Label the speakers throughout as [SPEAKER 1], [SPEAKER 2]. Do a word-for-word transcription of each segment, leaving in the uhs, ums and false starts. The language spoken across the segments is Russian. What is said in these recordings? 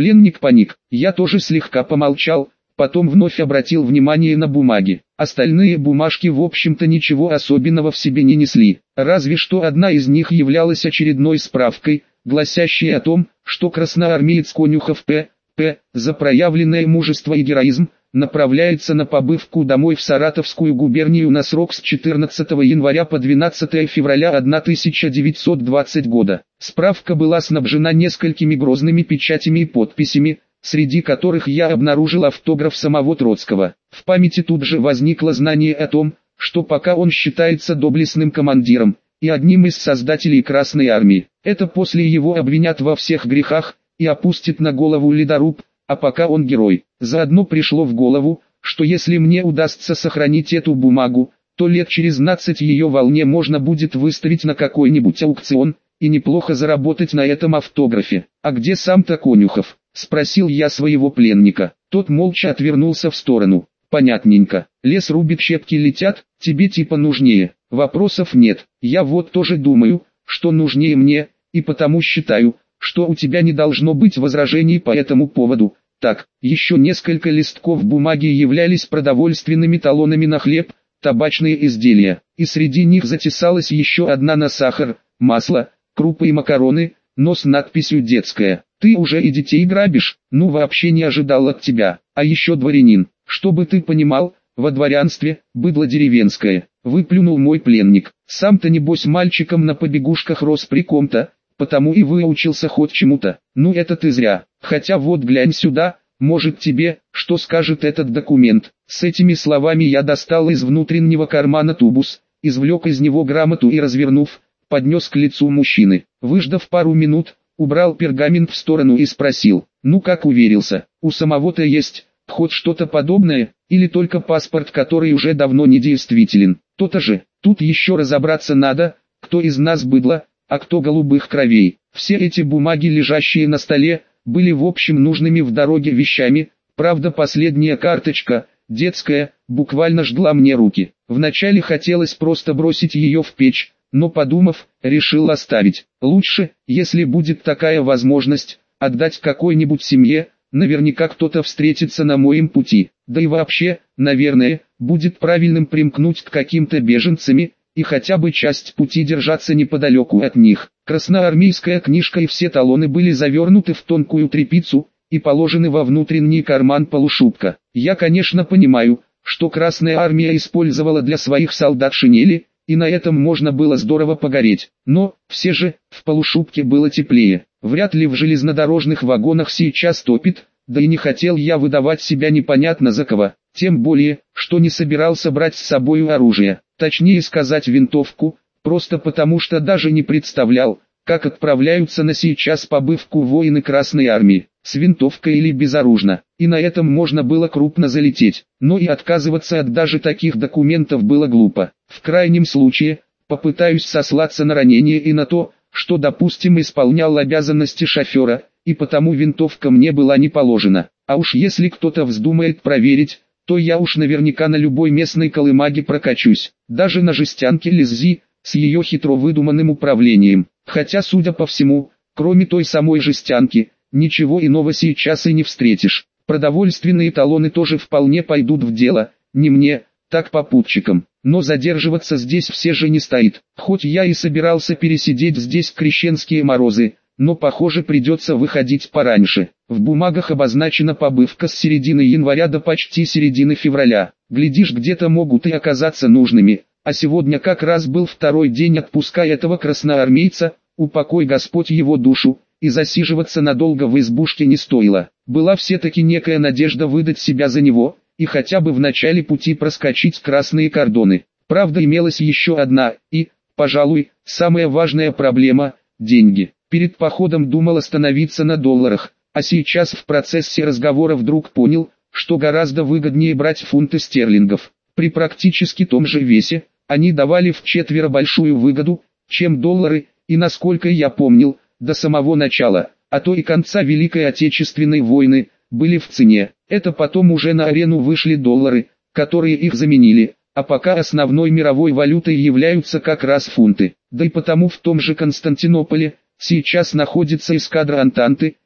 [SPEAKER 1] Пленник паник. Я тоже слегка помолчал, потом вновь обратил внимание на бумаги. Остальные бумажки в общем-то ничего особенного в себе не несли. Разве что одна из них являлась очередной справкой, гласящей о том, что красноармеец Конюхов П. П. за проявленное мужество и героизм, направляется на побывку домой в Саратовскую губернию на срок с четырнадцатого января по двенадцатое февраля тысяча девятьсот двадцатого года. Справка была снабжена несколькими грозными печатями и подписями, среди которых я обнаружил автограф самого Троцкого. В памяти тут же возникло знание о том, что пока он считается доблестным командиром и одним из создателей Красной Армии, это после его обвинят во всех грехах и опустят на голову ледоруб, а пока он герой. Заодно пришло в голову, что если мне удастся сохранить эту бумагу, то лет через двадцать ее волне можно будет выставить на какой-нибудь аукцион и неплохо заработать на этом автографе. «А где сам-то Конюхов?» — спросил я своего пленника. Тот молча отвернулся в сторону. «Понятненько. Лес рубит, щепки летят, тебе типа нужнее». «Вопросов нет. Я вот тоже думаю, что нужнее мне, и потому считаю, что у тебя не должно быть возражений по этому поводу». Так, еще несколько листков бумаги являлись продовольственными талонами на хлеб, табачные изделия, и среди них затесалась еще одна на сахар, масло, крупы и макароны, но с надписью «Детская». «Ты уже и детей грабишь? Ну вообще не ожидал от тебя. А еще дворянин. Чтобы ты понимал, во дворянстве, быдло деревенское», — выплюнул мой пленник. «Сам-то небось мальчиком на побегушках рос при ком-то, потому и выучился хоть чему-то». «Ну это ты зря. Хотя вот глянь сюда, может тебе, что скажет этот документ». С этими словами я достал из внутреннего кармана тубус, извлек из него грамоту и, развернув, поднес к лицу мужчины. Выждав пару минут, убрал пергамент в сторону и спросил: «Ну как уверился, у самого-то есть хоть что-то подобное, или только паспорт, который уже давно не действителен?» «То-то же, тут еще разобраться надо, кто из нас быдло, а кто голубых кровей». Все эти бумаги, лежащие на столе, были в общем нужными в дороге вещами, правда последняя карточка, детская, буквально жгла мне руки. Вначале хотелось просто бросить ее в печь, но подумав, решил оставить. Лучше, если будет такая возможность, отдать какой-нибудь семье, наверняка кто-то встретится на моем пути. Да и вообще, наверное, будет правильным примкнуть к каким-то беженцами, и хотя бы часть пути держаться неподалеку от них. Красноармейская книжка и все талоны были завернуты в тонкую тряпицу и положены во внутренний карман полушубка. Я, конечно, понимаю, что Красная Армия использовала для своих солдат шинели, и на этом можно было здорово погореть. Но, все же, в полушубке было теплее. Вряд ли в железнодорожных вагонах сейчас топит, да и не хотел я выдавать себя непонятно за кого, тем более, что не собирался брать с собою оружие, точнее сказать винтовку, просто потому что даже не представлял, как отправляются на сейчас побывку воины Красной Армии, с винтовкой или безоружно, и на этом можно было крупно залететь, но и отказываться от даже таких документов было глупо. В крайнем случае, попытаюсь сослаться на ранение и на то, что, допустим, исполнял обязанности шофера, и потому винтовка мне была не положена. А уж если кто-то вздумает проверить, то я уж наверняка на любой местной колымаге прокачусь, даже на жестянке Лиззи, с ее хитро выдуманным управлением. Хотя, судя по всему, кроме той самой жестянки, ничего иного сейчас и не встретишь. Продовольственные талоны тоже вполне пойдут в дело, не мне, так попутчикам. Но задерживаться здесь все же не стоит. Хоть я и собирался пересидеть здесь крещенские морозы, но похоже придется выходить пораньше. В бумагах обозначена побывка с середины января до почти середины февраля. Глядишь, где-то могут и оказаться нужными. А сегодня как раз был второй день отпуска этого красноармейца, упокой Господь его душу, и засиживаться надолго в избушке не стоило. Была все-таки некая надежда выдать себя за него, и хотя бы в начале пути проскочить красные кордоны. Правда, имелась еще одна, и, пожалуй, самая важная проблема – деньги. Перед походом думал остановиться на долларах, а сейчас в процессе разговора вдруг понял, что гораздо выгоднее брать фунты стерлингов. При практически том же весе, они давали вчетверо большую выгоду, чем доллары, и насколько я помнил, до самого начала, а то и конца Великой Отечественной войны, были в цене. Это потом уже на арену вышли доллары, которые их заменили, а пока основной мировой валютой являются как раз фунты. Да и потому в том же Константинополе сейчас находится эскадра Антанты,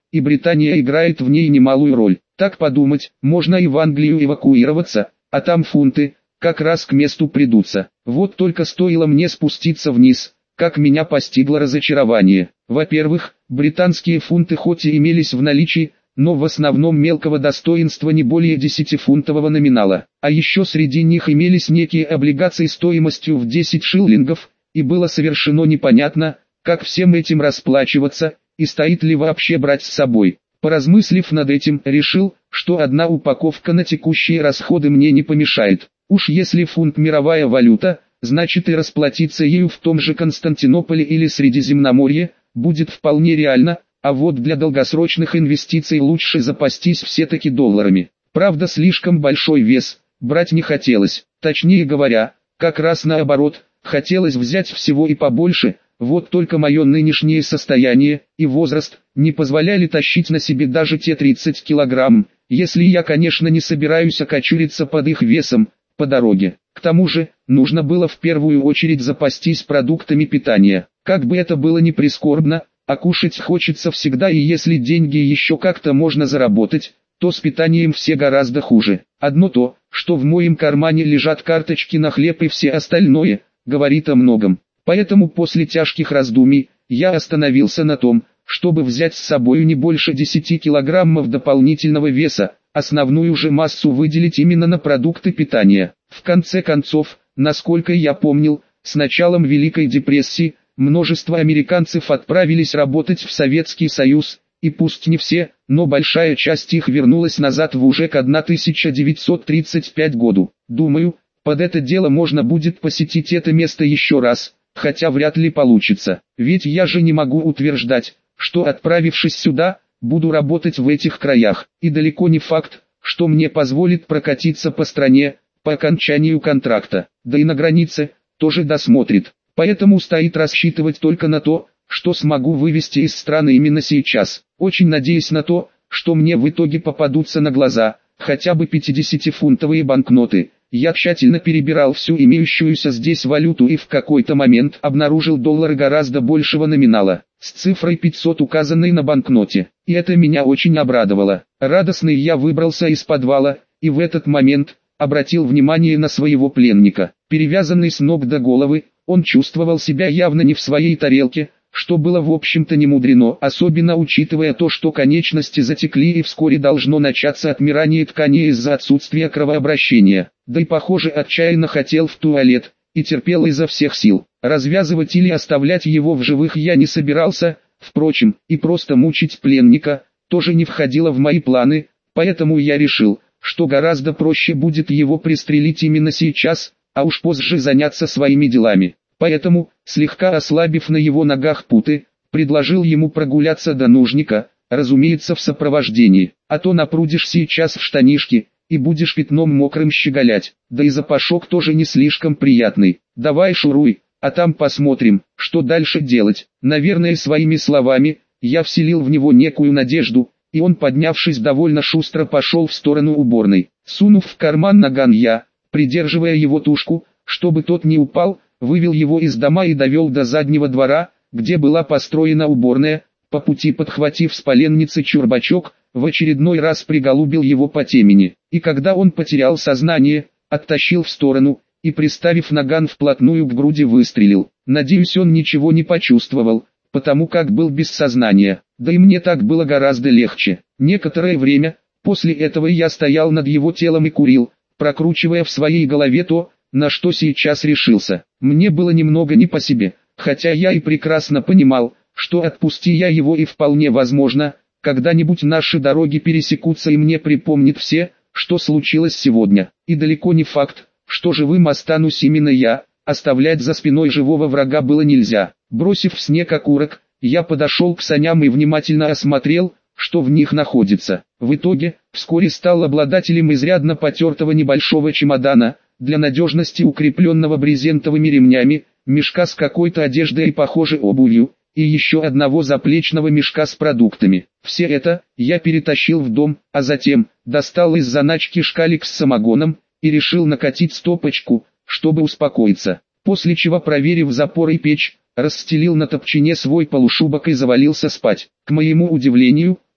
[SPEAKER 1] и Британия играет в ней немалую роль. Так подумать, можно и в Англию эвакуироваться, а там фунты, как раз к месту придутся. Вот только стоило мне спуститься вниз, как меня постигло разочарование. Во-первых, британские фунты хоть и имелись в наличии, но в основном мелкого достоинства не более десятифунтового номинала. А еще среди них имелись некие облигации стоимостью в десять шиллингов, и было совершенно непонятно, как всем этим расплачиваться, и стоит ли вообще брать с собой. Поразмыслив над этим, решил, что одна упаковка на текущие расходы мне не помешает. Уж если фунт мировая валюта, значит и расплатиться ею в том же Константинополе или Средиземноморье будет вполне реально, а вот для долгосрочных инвестиций лучше запастись все-таки долларами. Правда, слишком большой вес, брать не хотелось, точнее говоря, как раз наоборот, хотелось взять всего и побольше. Вот только мое нынешнее состояние и возраст не позволяли тащить на себе даже те тридцать килограмм, если я, конечно, не собираюсь окочуриться под их весом по дороге. К тому же, нужно было в первую очередь запастись продуктами питания. Как бы это было ни прискорбно, а кушать хочется всегда, и если деньги еще как-то можно заработать, то с питанием все гораздо хуже. Одно то, что в моем кармане лежат карточки на хлеб и все остальное, говорит о многом. Поэтому после тяжких раздумий, я остановился на том, чтобы взять с собой не больше десяти килограммов дополнительного веса, основную же массу выделить именно на продукты питания. В конце концов, насколько я помнил, с началом Великой депрессии, множество американцев отправились работать в Советский Союз, и пусть не все, но большая часть их вернулась назад в уже к тысяча девятьсот тридцать пятому году. Думаю, под это дело можно будет посетить это место еще раз. Хотя вряд ли получится, ведь я же не могу утверждать, что отправившись сюда, буду работать в этих краях, и далеко не факт, что мне позволит прокатиться по стране, по окончанию контракта, да и на границе, тоже досмотрит. Поэтому стоит рассчитывать только на то, что смогу вывести из страны именно сейчас, очень надеясь на то, что мне в итоге попадутся на глаза, хотя бы пятидесятифунтовые банкноты. Я тщательно перебирал всю имеющуюся здесь валюту и в какой-то момент обнаружил доллары гораздо большего номинала, с цифрой пятьсот указанной на банкноте, и это меня очень обрадовало. Радостный я выбрался из подвала, и в этот момент обратил внимание на своего пленника. Перевязанный с ног до головы, он чувствовал себя явно не в своей тарелке, что было в общем-то не мудрено, особенно учитывая то, что конечности затекли и вскоре должно начаться отмирание тканей из-за отсутствия кровообращения. Да и похоже отчаянно хотел в туалет, и терпел изо всех сил. Развязывать или оставлять его в живых я не собирался, впрочем, и просто мучить пленника тоже не входило в мои планы, поэтому я решил, что гораздо проще будет его пристрелить именно сейчас, а уж позже заняться своими делами. Поэтому, слегка ослабив на его ногах путы, предложил ему прогуляться до нужника, разумеется в сопровождении, а то напрудишь сейчас в штанишки, и будешь пятном мокрым щеголять, да и запашок тоже не слишком приятный. Давай шуруй, а там посмотрим, что дальше делать. Наверное, своими словами, я вселил в него некую надежду, и он, поднявшись довольно шустро, пошел в сторону уборной. Сунув в карман наган я, придерживая его тушку, чтобы тот не упал, вывел его из дома и довел до заднего двора, где была построена уборная, по пути подхватив с поленницы чурбачок, в очередной раз приголубил его по темени, и когда он потерял сознание, оттащил в сторону, и приставив наган вплотную к груди выстрелил. Надеюсь, он ничего не почувствовал, потому как был без сознания, да и мне так было гораздо легче. Некоторое время, после этого я стоял над его телом и курил, прокручивая в своей голове то, на что сейчас решился. Мне было немного не по себе, хотя я и прекрасно понимал, что отпусти я его и вполне возможно, когда-нибудь наши дороги пересекутся и мне припомнит все, что случилось сегодня. И далеко не факт, что живым останусь именно я, оставлять за спиной живого врага было нельзя. Бросив в снег окурок, я подошел к саням и внимательно осмотрел, что в них находится. В итоге, вскоре стал обладателем изрядно потертого небольшого чемодана, для надежности укрепленного брезентовыми ремнями, мешка с какой-то одеждой и похоже обувью, и еще одного заплечного мешка с продуктами. Все это я перетащил в дом, а затем достал из заначки шкалик с самогоном и решил накатить стопочку, чтобы успокоиться. После чего, проверив запор и печь, расстелил на топчине свой полушубок и завалился спать. К моему удивлению,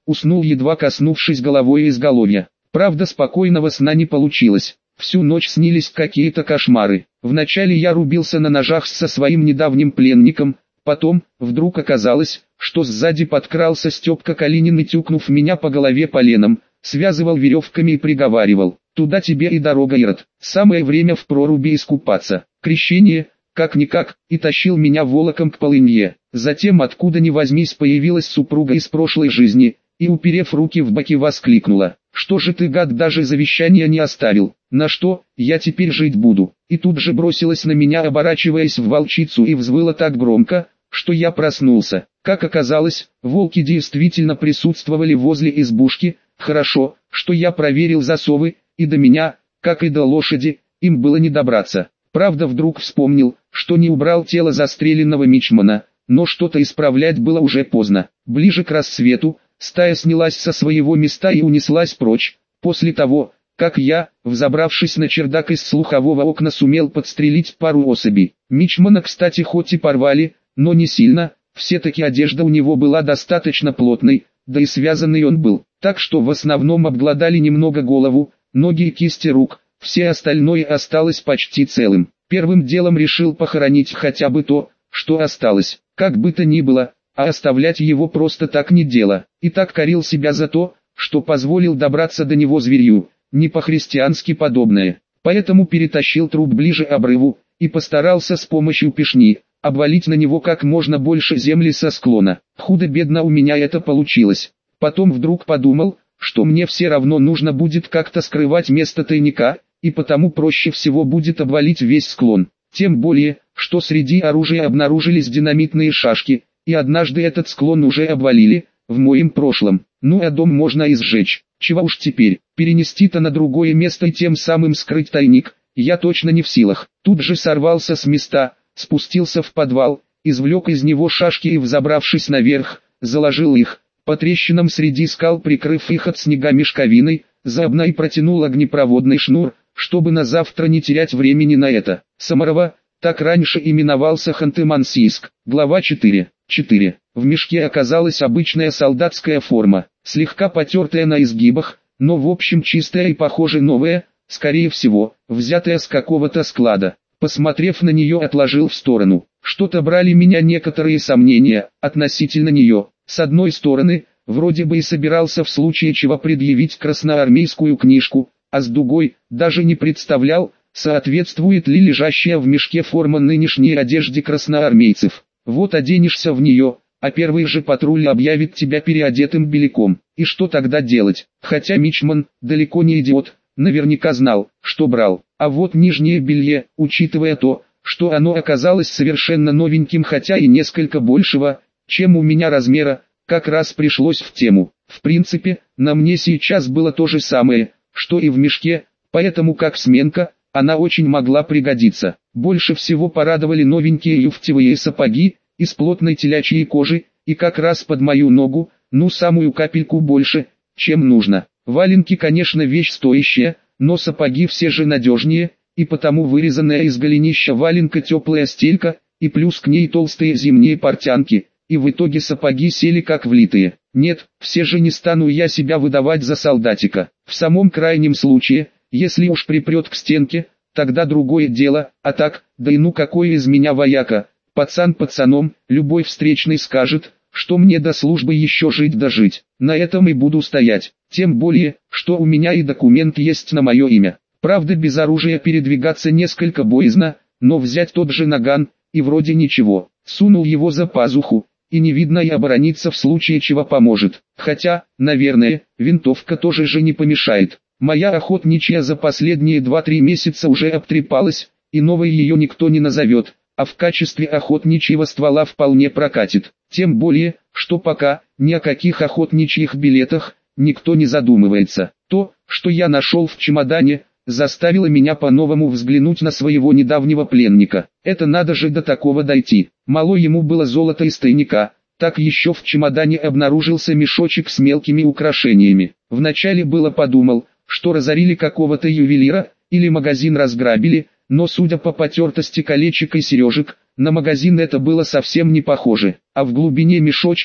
[SPEAKER 1] уснул, едва коснувшись головой изголовья. Правда, спокойного сна не получилось. Всю ночь снились какие-то кошмары. Вначале я рубился на ножах со своим недавним пленником, потом, вдруг оказалось, что сзади подкрался Степка Калинин и, тюкнув меня по голове поленом, связывал веревками и приговаривал: «Туда тебе и дорога, Ирод, самое время в проруби искупаться». Крещение, как-никак, и тащил меня волоком к полынье. Затем откуда ни возьмись появилась супруга из прошлой жизни, и, уперев руки в боки, воскликнула: «Что же ты, гад, даже завещания не оставил? На что я теперь жить буду?» И тут же бросилась на меня, оборачиваясь в волчицу, и взвыла так громко, что я проснулся. Как оказалось, волки действительно присутствовали возле избушки. Хорошо, что я проверил засовы, и до меня, как и до лошади, им было не добраться. Правда, вдруг вспомнил, что не убрал тело застреленного мичмана, но что-то исправлять было уже поздно. Ближе к рассвету стая снялась со своего места и унеслась прочь, после того, как я, взобравшись на чердак из слухового окна, сумел подстрелить пару особей. Мичмана, кстати, хоть и порвали, но не сильно, все-таки одежда у него была достаточно плотной, да и связанный он был, так что в основном обглодали немного голову, ноги и кисти рук, все остальное осталось почти целым. Первым делом решил похоронить хотя бы то, что осталось, как бы то ни было, а оставлять его просто так не дело. И так корил себя за то, что позволил добраться до него зверью, не по-христиански подобное. Поэтому перетащил труп ближе к обрыву, и постарался с помощью пешни обвалить на него как можно больше земли со склона. Худо-бедно у меня это получилось. Потом вдруг подумал, что мне все равно нужно будет как-то скрывать место тайника, и потому проще всего будет обвалить весь склон. Тем более, что среди оружия обнаружились динамитные шашки, и однажды этот склон уже обвалили, в моем прошлом. Ну а дом можно и сжечь. Чего уж теперь, перенести-то на другое место и тем самым скрыть тайник, я точно не в силах. Тут же сорвался с места, спустился в подвал, извлек из него шашки и, взобравшись наверх, заложил их, по трещинам среди скал прикрыв их от снега мешковиной, заодно и протянул огнепроводный шнур, чтобы на завтра не терять времени на это. Самарова, так раньше именовался Ханты-Мансийск. Глава четыре. четыре. В мешке оказалась обычная солдатская форма, слегка потертая на изгибах, но в общем чистая и, похоже, новая, скорее всего, взятая с какого-то склада. Посмотрев на нее, отложил в сторону. Что-то брали меня некоторые сомнения относительно нее. С одной стороны, вроде бы и собирался в случае чего предъявить красноармейскую книжку, а с другой, даже не представлял, соответствует ли лежащая в мешке форма нынешней одежде красноармейцев. Вот оденешься в нее, а первый же патруль объявит тебя переодетым беляком. И что тогда делать? Хотя мичман, далеко не идиот, наверняка знал, что брал. А вот нижнее белье, учитывая то, что оно оказалось совершенно новеньким, хотя и несколько большего, чем у меня размера, как раз пришлось в тему. В принципе, на мне сейчас было то же самое, что и в мешке, поэтому как сменка, она очень могла пригодиться. Больше всего порадовали новенькие юфтевые сапоги, из плотной телячьей кожи, и как раз под мою ногу, ну самую капельку больше, чем нужно. Валенки, конечно, вещь стоящая, но сапоги все же надежнее, и потому вырезанная из голенища валенка теплая стелька, и плюс к ней толстые зимние портянки, и в итоге сапоги сели как влитые. Нет, все же не стану я себя выдавать за солдатика. В самом крайнем случае, если уж припрет к стенке, тогда другое дело, а так, да и ну какой из меня вояка, пацан пацаном, любой встречный скажет, что мне до службы еще жить да жить. На этом и буду стоять, тем более, что у меня и документ есть на мое имя. Правда, без оружия передвигаться несколько боязно, но взять тот же наган, и вроде ничего. Сунул его за пазуху, и не видно, и оборониться в случае чего поможет. Хотя, наверное, винтовка тоже же не помешает. Моя охотничья за последние два-три месяца уже обтрепалась, и новой ее никто не назовет, а в качестве охотничьего ствола вполне прокатит. Тем более, что пока ни о каких охотничьих билетах никто не задумывается. То, что я нашел в чемодане, заставило меня по-новому взглянуть на своего недавнего пленника. Это надо же до такого дойти. Мало ему было золото из тайника, так еще в чемодане обнаружился мешочек с мелкими украшениями. Вначале было подумал, что разорили какого-то ювелира, или магазин разграбили, но судя по потертости колечек и сережек, на магазин это было совсем не похоже. А в глубине мешочка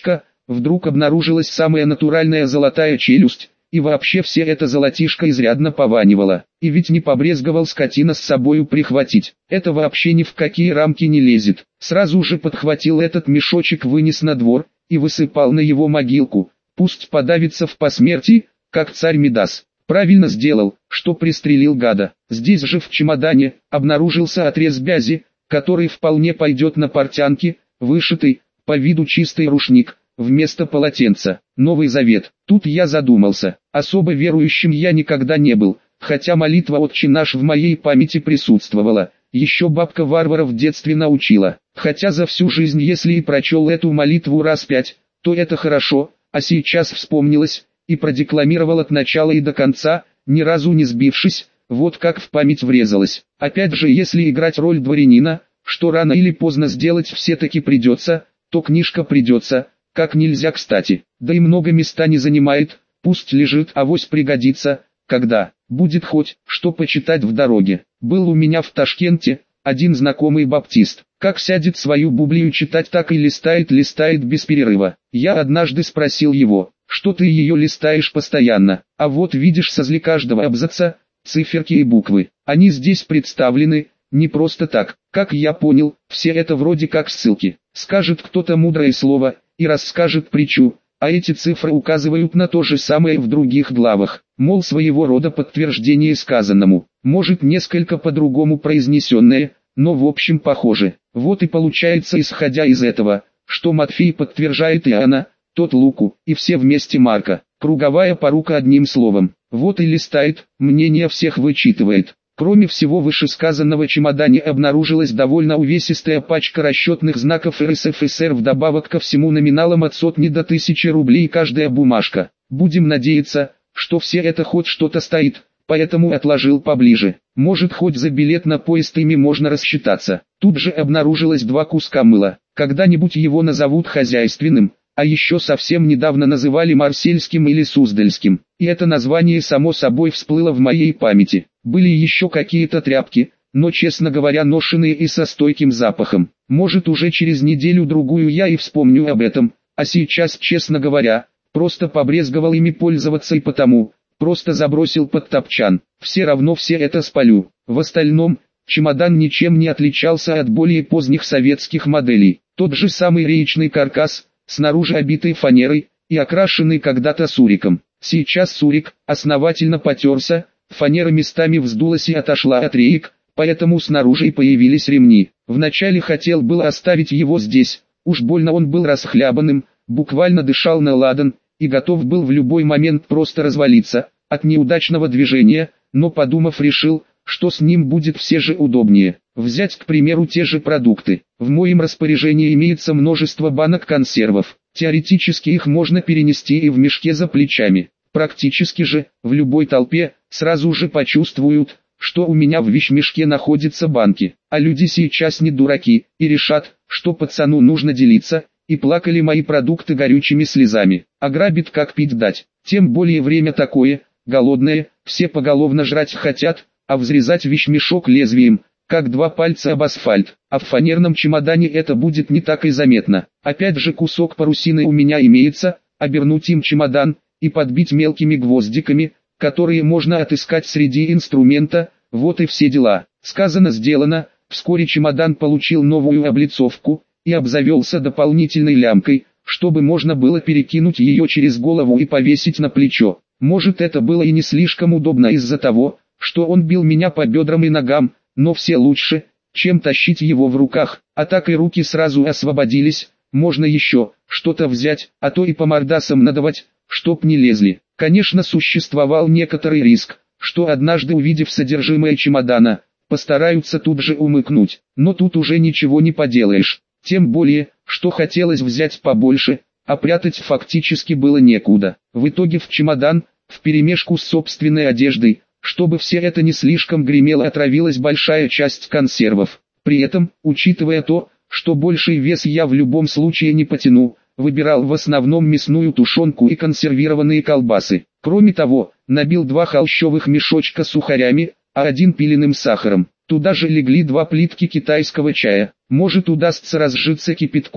[SPEAKER 1] вдруг обнаружилась самая натуральная золотая челюсть, и вообще все это золотишко изрядно пованивало. И ведь не побрезговал скотина с собою прихватить. Это вообще ни в какие рамки не лезет. Сразу же подхватил этот мешочек, вынес на двор и высыпал на его могилку. Пусть подавится в посмертии, как царь Мидас. Правильно сделал, что пристрелил гада. Здесь же в чемодане обнаружился отрез бязи, который вполне пойдет на портянки, вышитый, по виду чистый рушник, вместо полотенца. Новый Завет. Тут я задумался. Особо верующим я никогда не был, хотя молитва «Отче наш» в моей памяти присутствовала. Еще бабка Варвара в детстве научила. Хотя за всю жизнь, если и прочел эту молитву раз пять, то это хорошо, а сейчас вспомнилось, и продекламировал от начала и до конца, ни разу не сбившись, вот как в память врезалось. Опять же, если играть роль дворянина, что рано или поздно сделать все-таки придется, то книжка придется, как нельзя кстати. Да и много места не занимает, пусть лежит, авось пригодится, когда будет хоть что почитать в дороге. Был у меня в Ташкенте один знакомый баптист. Как сядет свою Библию читать, так и листает, листает без перерыва. Я однажды спросил его, что ты ее листаешь постоянно, а вот видишь созли каждого абзаца, циферки и буквы. Они здесь представлены, не просто так. Как я понял, все это вроде как ссылки. Скажет кто-то мудрое слово и расскажет притчу, а эти цифры указывают на то же самое в других главах. Мол, своего рода подтверждение сказанному. Может, несколько по-другому произнесенное, но в общем похоже. Вот и получается, исходя из этого, что Матфей подтверждает Иоанна, тот Луку, и все вместе Марка. Круговая порука, одним словом. Вот и листает, мнение всех вычитывает. Кроме всего вышесказанного, в чемодане обнаружилась довольно увесистая пачка расчетных знаков эр эс эф эс эр, вдобавок ко всему номиналом от сотни до тысячи рублей каждая бумажка. Будем надеяться, что все это хоть что-то стоит, поэтому отложил поближе. Может, хоть за билет на поезд ими можно рассчитаться. Тут же обнаружилось два куска мыла. Когда-нибудь его назовут хозяйственным, а еще совсем недавно называли марсельским или суздальским. И это название само собой всплыло в моей памяти. Были еще какие-то тряпки, но, честно говоря, ношеные и со стойким запахом. Может, уже через неделю-другую я и вспомню об этом, а сейчас, честно говоря, просто побрезговал ими пользоваться и потому, просто забросил под топчан. Все равно все это спалю. В остальном, чемодан ничем не отличался от более поздних советских моделей. Тот же самый реечный каркас, снаружи обитый фанерой и окрашенный когда-то суриком. Сейчас сурик основательно потерся, фанера местами вздулась и отошла от реек, поэтому снаружи и появились ремни. Вначале хотел было оставить его здесь, уж больно он был расхлябанным, буквально дышал на ладан, и готов был в любой момент просто развалиться от неудачного движения, но подумав, решил, что с ним будет все же удобнее. Взять, к примеру, те же продукты. В моем распоряжении имеется множество банок консервов. Теоретически их можно перенести и в мешке за плечами. Практически же, в любой толпе, сразу же почувствуют, что у меня в вещмешке находятся банки. А люди сейчас не дураки, и решат, что пацану нужно делиться, и плакали мои продукты горючими слезами. Ограбит, как пить дать. Тем более время такое, голодное, все поголовно жрать хотят, а взрезать вещмешок лезвием, как два пальца об асфальт. А в фанерном чемодане это будет не так и заметно. Опять же, кусок парусины у меня имеется, обернуть им чемодан и подбить мелкими гвоздиками, которые можно отыскать среди инструмента, вот и все дела. Сказано, сделано. Вскоре чемодан получил новую облицовку и обзавелся дополнительной лямкой, чтобы можно было перекинуть ее через голову и повесить на плечо. Может, это было и не слишком удобно из-за того, что он бил меня по бедрам и ногам, но все лучше, чем тащить его в руках, а так и руки сразу освободились, можно еще что-то взять, а то и по мордасам надавать, чтоб не лезли. Конечно, существовал некоторый риск, что однажды, увидев содержимое чемодана, постараются тут же умыкнуть, но тут уже ничего не поделаешь, тем более, что хотелось взять побольше, а прятать фактически было некуда. В итоге в чемодан, вперемешку с собственной одеждой, чтобы все это не слишком гремело, отравилась большая часть консервов. При этом, учитывая то, что больший вес я в любом случае не потяну, выбирал в основном мясную тушенку и консервированные колбасы. Кроме того, набил два холщовых мешочка с сухарями, а один пиленым сахаром. Туда же легли два плитки китайского чая. Может, удастся разжиться кипятком,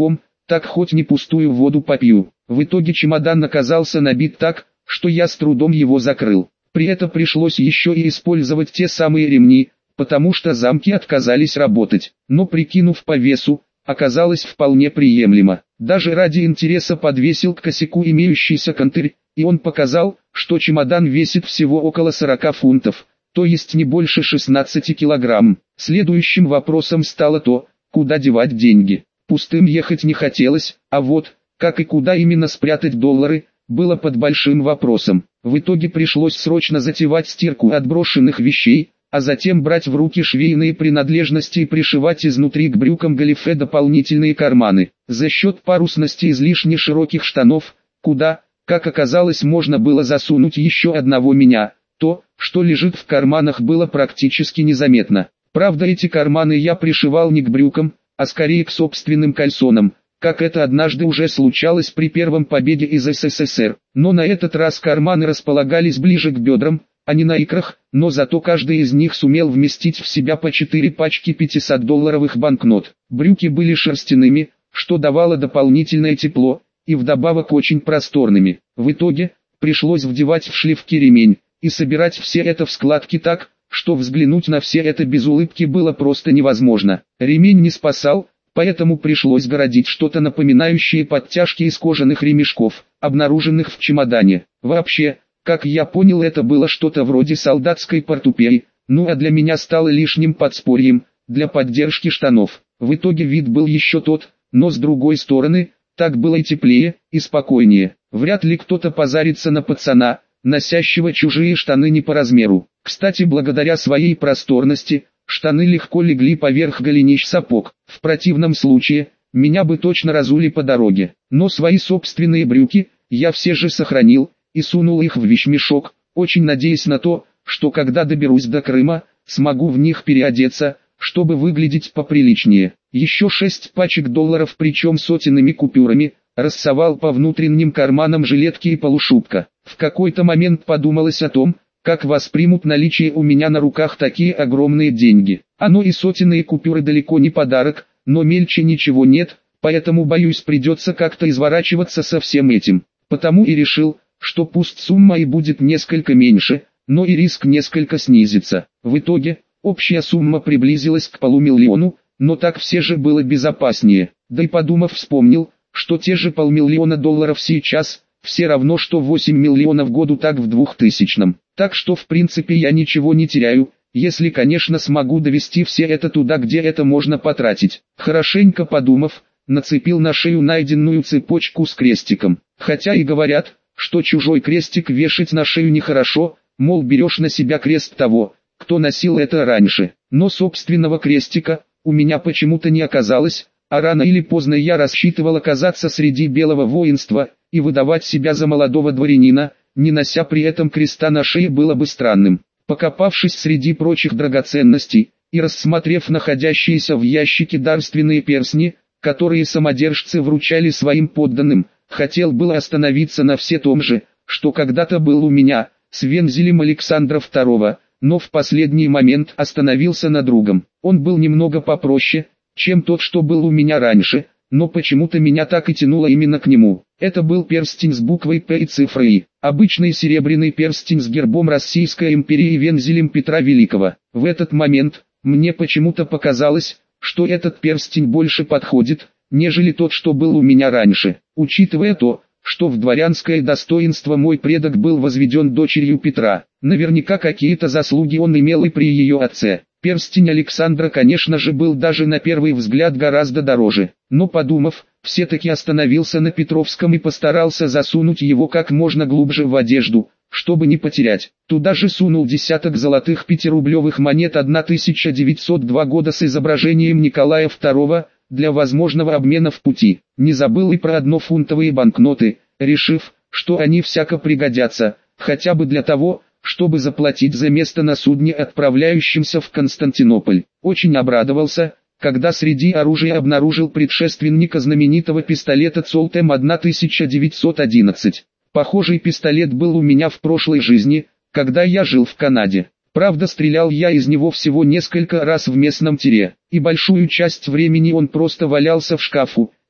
[SPEAKER 1] так хоть не пустую воду попью. В итоге чемодан оказался набит так, что я с трудом его закрыл. При этом пришлось еще и использовать те самые ремни, потому что замки отказались работать. Но прикинув по весу, оказалось вполне приемлемо. Даже ради интереса подвесил к косяку имеющийся контырь, и он показал, что чемодан весит всего около сорока фунтов, то есть не больше шестнадцати килограмм. Следующим вопросом стало то, куда девать деньги. Пустым ехать не хотелось, а вот, как и куда именно спрятать доллары, было под большим вопросом. В итоге пришлось срочно затевать стирку отброшенных вещей, а затем брать в руки швейные принадлежности и пришивать изнутри к брюкам галифе дополнительные карманы. За счет парусности излишне широких штанов, куда, как оказалось, можно было засунуть еще одного меня, то, что лежит в карманах, было практически незаметно. Правда, эти карманы я пришивал не к брюкам, а скорее к собственным кальсонам, как это однажды уже случалось при первом побеге из СССР. Но на этот раз карманы располагались ближе к бедрам, а не на икрах, но зато каждый из них сумел вместить в себя по четыре пачки пятисотдолларовых банкнот. Брюки были шерстяными, что давало дополнительное тепло, и вдобавок очень просторными. В итоге, пришлось вдевать в шлифки ремень, и собирать все это в складки так, что взглянуть на все это без улыбки было просто невозможно. Ремень не спасал, поэтому пришлось городить что-то напоминающее подтяжки из кожаных ремешков, обнаруженных в чемодане. Вообще, как я понял, это было что-то вроде солдатской портупеи, ну а для меня стало лишним подспорьем, для поддержки штанов. В итоге вид был еще тот, но с другой стороны, так было и теплее, и спокойнее. Вряд ли кто-то позарится на пацана, носящего чужие штаны не по размеру. Кстати, благодаря своей просторности, штаны легко легли поверх голенищ сапог. В противном случае, меня бы точно разули по дороге. Но свои собственные брюки, я все же сохранил, и сунул их в вещмешок, очень надеясь на то, что когда доберусь до Крыма, смогу в них переодеться, чтобы выглядеть поприличнее. Еще шесть пачек долларов, причем сотенными купюрами, рассовал по внутренним карманам жилетки и полушубка. В какой-то момент подумалось о том, как воспримут наличие у меня на руках такие огромные деньги. Оно и сотенные купюры далеко не подарок, но мельче ничего нет, поэтому, боюсь, придется как-то изворачиваться со всем этим. Потому и решил, что пусть сумма и будет несколько меньше, но и риск несколько снизится. В итоге, общая сумма приблизилась к полумиллиону, но так все же было безопаснее. Да и подумав, вспомнил, что те же полмиллиона долларов сейчас, все равно что восемь миллионов году так в двухтысячном. Так что в принципе я ничего не теряю, если, конечно, смогу довести все это туда, где это можно потратить. Хорошенько подумав, нацепил на шею найденную цепочку с крестиком. Хотя и говорят, что чужой крестик вешать на шею нехорошо, мол, берешь на себя крест того, кто носил это раньше. Но собственного крестика у меня почему-то не оказалось, а рано или поздно я рассчитывал оказаться среди белого воинства и выдавать себя за молодого дворянина, не нося при этом креста на шее, было бы странным. Покопавшись среди прочих драгоценностей и рассмотрев находящиеся в ящике дарственные перстни, которые самодержцы вручали своим подданным, хотел было остановиться на все том же, что когда-то был у меня, с вензелем Александра второго, но в последний момент остановился на другом. Он был немного попроще, чем тот, что был у меня раньше, но почему-то меня так и тянуло именно к нему. Это был перстень с буквой П и цифрой И, обычный серебряный перстень с гербом Российской империи и вензелем Петра Великого. В этот момент, мне почему-то показалось, что этот перстень больше подходит, нежели тот, что был у меня раньше. Учитывая то, что в дворянское достоинство мой предок был возведен дочерью Петра, наверняка какие-то заслуги он имел и при ее отце. Перстень Александра, конечно же, был даже на первый взгляд гораздо дороже, но подумав, все-таки остановился на Петровском и постарался засунуть его как можно глубже в одежду, чтобы не потерять. Туда же сунул десяток золотых пятирублевых монет тысяча девятьсот два года с изображением Николая второго, для возможного обмена в пути. Не забыл и про однофунтовые банкноты, решив, что они всяко пригодятся, хотя бы для того, чтобы заплатить за место на судне, отправляющемся в Константинополь. Очень обрадовался, когда среди оружия обнаружил предшественника знаменитого пистолета Цолт М тысяча девятьсот одиннадцать. Похожий пистолет был у меня в прошлой жизни, когда я жил в Канаде. Правда, стрелял я из него всего несколько раз в местном тире, и большую часть времени он просто валялся в шкафу,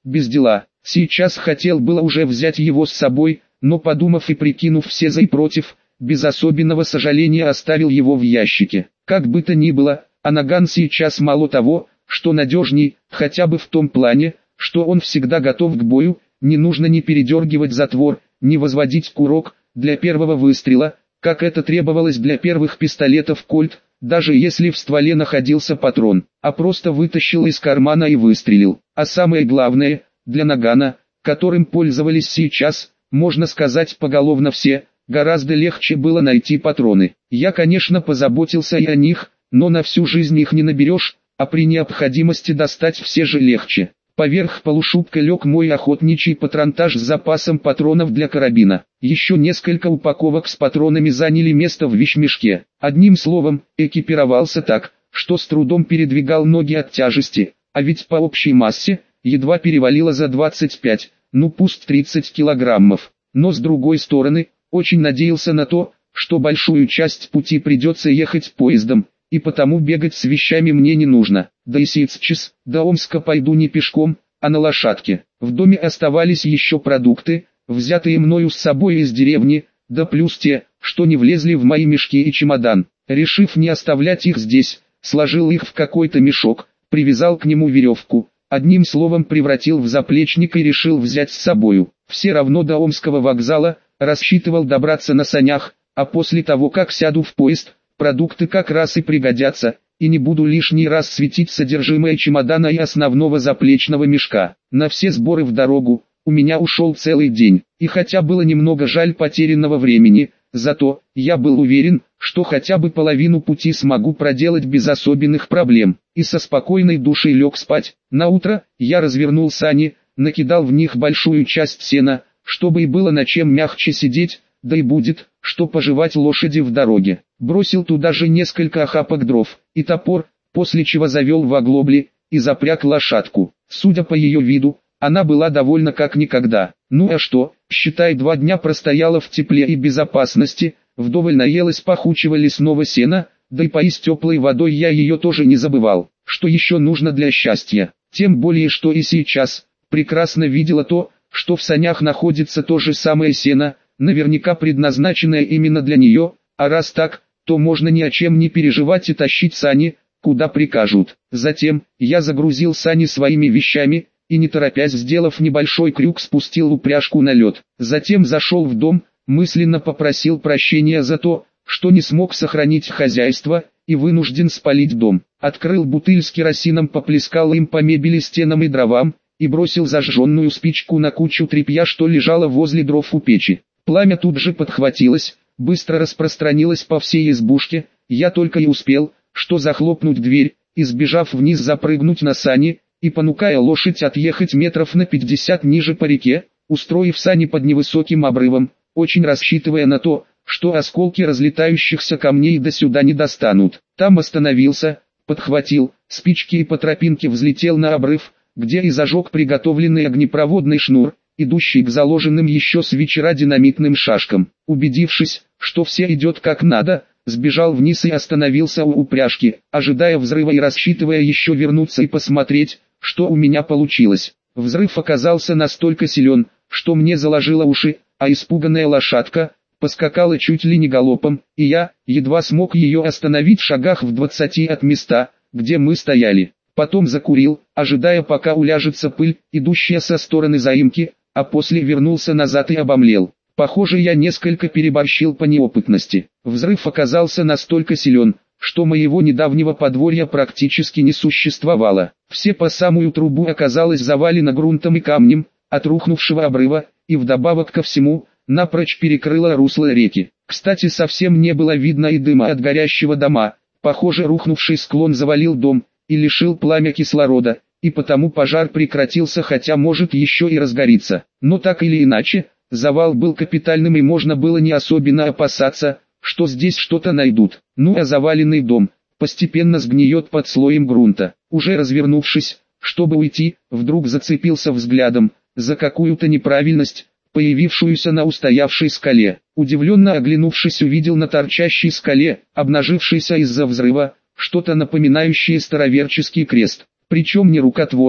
[SPEAKER 1] без дела. Сейчас хотел было уже взять его с собой, но подумав и прикинув все за и против, без особенного сожаления оставил его в ящике. Как бы то ни было, а наган сейчас мало того, что надежней, хотя бы в том плане, что он всегда готов к бою, не нужно ни передергивать затвор, ни возводить курок для первого выстрела, как это требовалось для первых пистолетов «Кольт», даже если в стволе находился патрон, а просто вытащил из кармана и выстрелил. А самое главное, для нагана, которым пользовались сейчас, можно сказать поголовно все, гораздо легче было найти патроны. Я, конечно, позаботился и о них, но на всю жизнь их не наберешь, а при необходимости достать все же легче. Поверх полушубка лег мой охотничий патронтаж с запасом патронов для карабина. Еще несколько упаковок с патронами заняли место в вещмешке. Одним словом, экипировался так, что с трудом передвигал ноги от тяжести, а ведь по общей массе, едва перевалило за двадцать пять, ну пусть тридцать килограммов. Но с другой стороны, очень надеялся на то, что большую часть пути придется ехать поездом, и потому бегать с вещами мне не нужно. Да и сейчас, до Омска пойду не пешком, а на лошадке. В доме оставались еще продукты, взятые мною с собой из деревни, да плюс те, что не влезли в мои мешки и чемодан. Решив не оставлять их здесь, сложил их в какой-то мешок, привязал к нему веревку, одним словом превратил в заплечник и решил взять с собою. Все равно до Омского вокзала, рассчитывал добраться на санях, а после того как сяду в поезд, продукты как раз и пригодятся, и не буду лишний раз светить содержимое чемодана и основного заплечного мешка. На все сборы в дорогу у меня ушел целый день, и хотя было немного жаль потерянного времени, зато я был уверен, что хотя бы половину пути смогу проделать без особенных проблем, и со спокойной душей лег спать. Наутро я развернул сани, накидал в них большую часть сена, чтобы и было на чем мягче сидеть, да и будет, что пожевать лошади в дороге. Бросил туда же несколько охапок дров и топор, после чего завел в оглобли и запряг лошадку. Судя по ее виду, она была довольна как никогда. Ну а что, считай, два дня простояла в тепле и безопасности, вдоволь наелась пахучего лесного сена, да и поесть теплой водой я ее тоже не забывал. Что еще нужно для счастья? Тем более, что и сейчас прекрасно видела то, что в санях находится то же самое сено, наверняка предназначенное именно для нее, а раз так, то можно ни о чем не переживать и тащить сани, куда прикажут. Затем, я загрузил сани своими вещами, и не торопясь, сделав небольшой крюк, спустил упряжку на лед. Затем зашел в дом, мысленно попросил прощения за то, что не смог сохранить хозяйство, и вынужден спалить дом. Открыл бутыль с керосином, поплескал им по мебели, стенам и дровам, и бросил зажженную спичку на кучу тряпья, что лежало возле дров у печи. Пламя тут же подхватилось, быстро распространилось по всей избушке, я только и успел, что захлопнуть дверь, и сбежав вниз запрыгнуть на сани, и понукая лошадь отъехать метров на пятьдесят ниже по реке, устроив сани под невысоким обрывом, очень рассчитывая на то, что осколки разлетающихся камней до сюда не достанут. Там остановился, подхватил спички и по тропинке взлетел на обрыв, где и зажег приготовленный огнепроводный шнур, идущий к заложенным еще с вечера динамитным шашкам. Убедившись, что все идет как надо, сбежал вниз и остановился у упряжки, ожидая взрыва и рассчитывая еще вернуться и посмотреть, что у меня получилось. Взрыв оказался настолько силен, что мне заложило уши, а испуганная лошадка поскакала чуть ли не галопом, и я едва смог ее остановить в шагах в двадцати от места, где мы стояли. Потом закурил, ожидая пока уляжется пыль, идущая со стороны заимки, а после вернулся назад и обомлел. Похоже, я несколько переборщил по неопытности. Взрыв оказался настолько силен, что моего недавнего подворья практически не существовало. Все по самую трубу оказалось завалено грунтом и камнем от рухнувшего обрыва, и вдобавок ко всему, напрочь перекрыло русло реки. Кстати, совсем не было видно и дыма от горящего дома. Похоже, рухнувший склон завалил дом и лишил пламя кислорода, и потому пожар прекратился, хотя может еще и разгорится. Но так или иначе, завал был капитальным и можно было не особенно опасаться, что здесь что-то найдут. Ну а заваленный дом постепенно сгниет под слоем грунта. Уже развернувшись, чтобы уйти, вдруг зацепился взглядом за какую-то неправильность, появившуюся на устоявшей скале. Удивленно оглянувшись, увидел на торчащей скале, обнажившейся из-за взрыва, что-то напоминающее староверческий крест. Причем не рукотворный,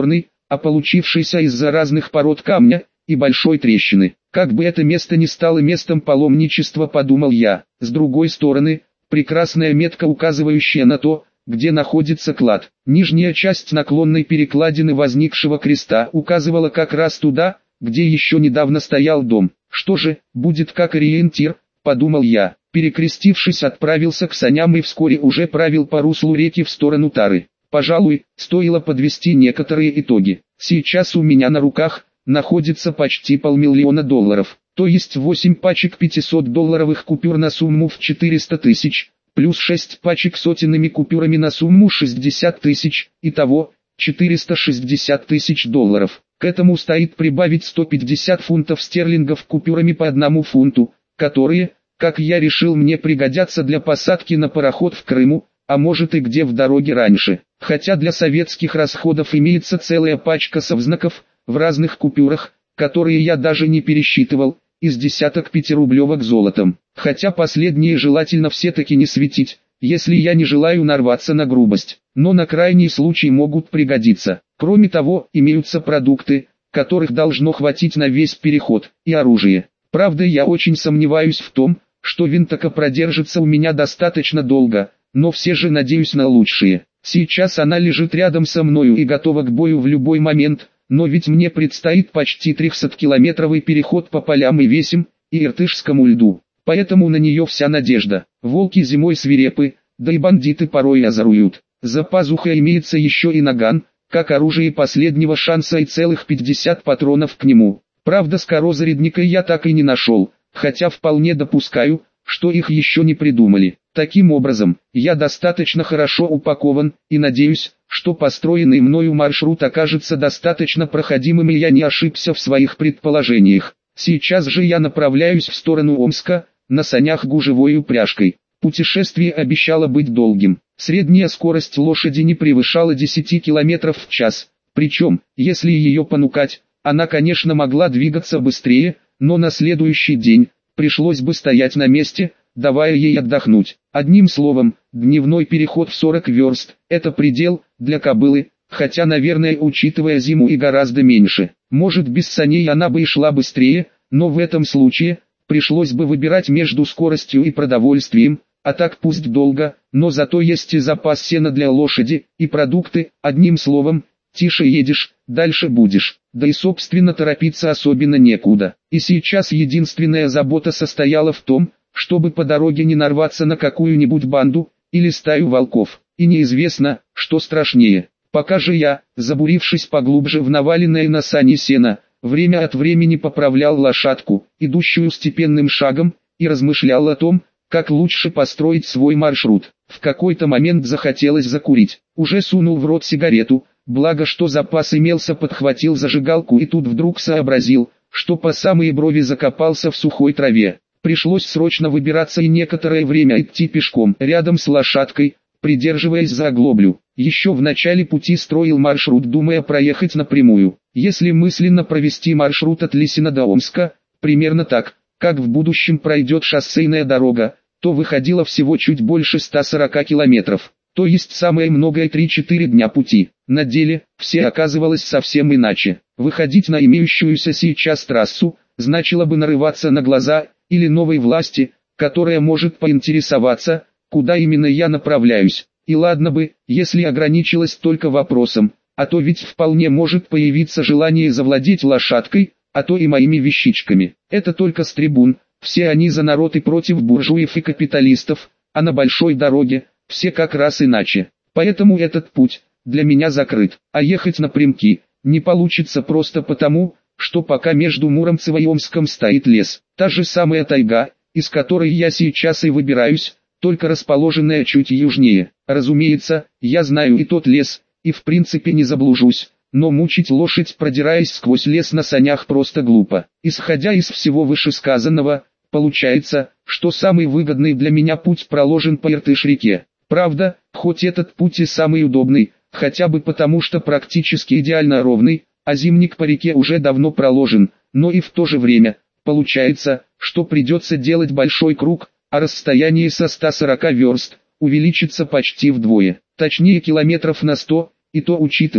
[SPEAKER 1] а получившийся из-за разных пород камня и большой трещины. Как бы это место ни стало местом паломничества, подумал я. С другой стороны, прекрасная метка, указывающая на то, где находится клад. Нижняя часть наклонной перекладины возникшего креста указывала как раз туда, где еще недавно стоял дом. Что же, будет как ориентир, подумал я. Перекрестившись, отправился к саням и вскоре уже правил по руслу реки в сторону Тары. Пожалуй, стоило подвести некоторые итоги. Сейчас у меня на руках находится почти полмиллиона долларов, то есть восемь пачек пятисотдолларовых купюр на сумму в четыреста тысяч, плюс шесть пачек сотенными купюрами на сумму шестьдесят тысяч, итого четыреста шестьдесят тысяч долларов. К этому стоит прибавить сто пятьдесят фунтов стерлингов купюрами по одному фунту, которые, как я решил, мне пригодятся для посадки на пароход в Крыму, а может и где в дороге раньше. Хотя для советских расходов имеется целая пачка совзнаков в разных купюрах, которые я даже не пересчитывал, из десяток пятирублевок золотом. Хотя последние желательно все-таки не светить, если я не желаю нарваться на грубость, но на крайний случай могут пригодиться. Кроме того, имеются продукты, которых должно хватить на весь переход, и оружие. Правда, я очень сомневаюсь в том, что винтока продержится у меня достаточно долго, но все же надеюсь на лучшее. Сейчас она лежит рядом со мною и готова к бою в любой момент, но ведь мне предстоит почти трехсоткилометровый переход по полям и весям, и иртышскому льду, поэтому на нее вся надежда. Волки зимой свирепы, да и бандиты порой озоруют. За пазухой имеется еще и наган, как оружие последнего шанса, и целых пятьдесят патронов к нему. Правда, скорозарядника я так и не нашел, хотя вполне допускаю, что их еще не придумали. Таким образом, я достаточно хорошо упакован, и надеюсь, что построенный мною маршрут окажется достаточно проходимым и я не ошибся в своих предположениях. Сейчас же я направляюсь в сторону Омска, на санях гужевой упряжкой. Путешествие обещало быть долгим. Средняя скорость лошади не превышала десяти километров в час, причем, если ее понукать, она, конечно, могла двигаться быстрее, но на следующий день пришлось бы стоять на месте, давая ей отдохнуть. Одним словом, дневной переход в сорок верст – это предел для кобылы, хотя, наверное, учитывая зиму, и гораздо меньше. Может, без саней она бы и шла быстрее, но в этом случае пришлось бы выбирать между скоростью и продовольствием, а так пусть долго, но зато есть и запас сена для лошади, и продукты. Одним словом, тише едешь, дальше будешь. Да и собственно торопиться особенно некуда. И сейчас единственная забота состояла в том, чтобы по дороге не нарваться на какую-нибудь банду или стаю волков. И неизвестно, что страшнее. Пока же я, забурившись поглубже в наваленное на сани сено, время от времени поправлял лошадку, идущую степенным шагом, и размышлял о том, как лучше построить свой маршрут. В какой-то момент захотелось закурить. Уже сунул в рот сигарету, благо что запас имелся, подхватил зажигалку и тут вдруг сообразил, что по самые брови закопался в сухой траве. Пришлось срочно выбираться и некоторое время идти пешком рядом с лошадкой, придерживаясь за оглоблю. Еще в начале пути строил маршрут, думая проехать напрямую. Если мысленно провести маршрут от Лисина до Омска, примерно так, как в будущем пройдет шоссейная дорога, то выходило всего чуть больше ста сорока километров, то есть самое многое три-четыре дня пути. На деле, все оказывалось совсем иначе. Выходить на имеющуюся сейчас трассу, значило бы нарываться на глаза или новой власти, которая может поинтересоваться, куда именно я направляюсь. И ладно бы, если ограничилась только вопросом, а то ведь вполне может появиться желание завладеть лошадкой, а то и моими вещичками. Это только с трибун, все они за народ и против буржуев и капиталистов, а на большой дороге, все как раз иначе. Поэтому этот путь для меня закрыт, а ехать напрямки не получится просто потому, что пока между Муромцево и Омском стоит лес. Та же самая тайга, из которой я сейчас и выбираюсь, только расположенная чуть южнее. Разумеется, я знаю и тот лес, и в принципе не заблужусь, но мучить лошадь, продираясь сквозь лес на санях, просто глупо. Исходя из всего вышесказанного, получается, что самый выгодный для меня путь проложен по Иртыш-реке. Правда, хоть этот путь и самый удобный, хотя бы потому что практически идеально ровный, а зимник по реке уже давно проложен, но и в то же время, получается, что придется делать большой круг, а расстояние со ста сорока верст увеличится почти вдвое, точнее километров на сто, и то учитывая,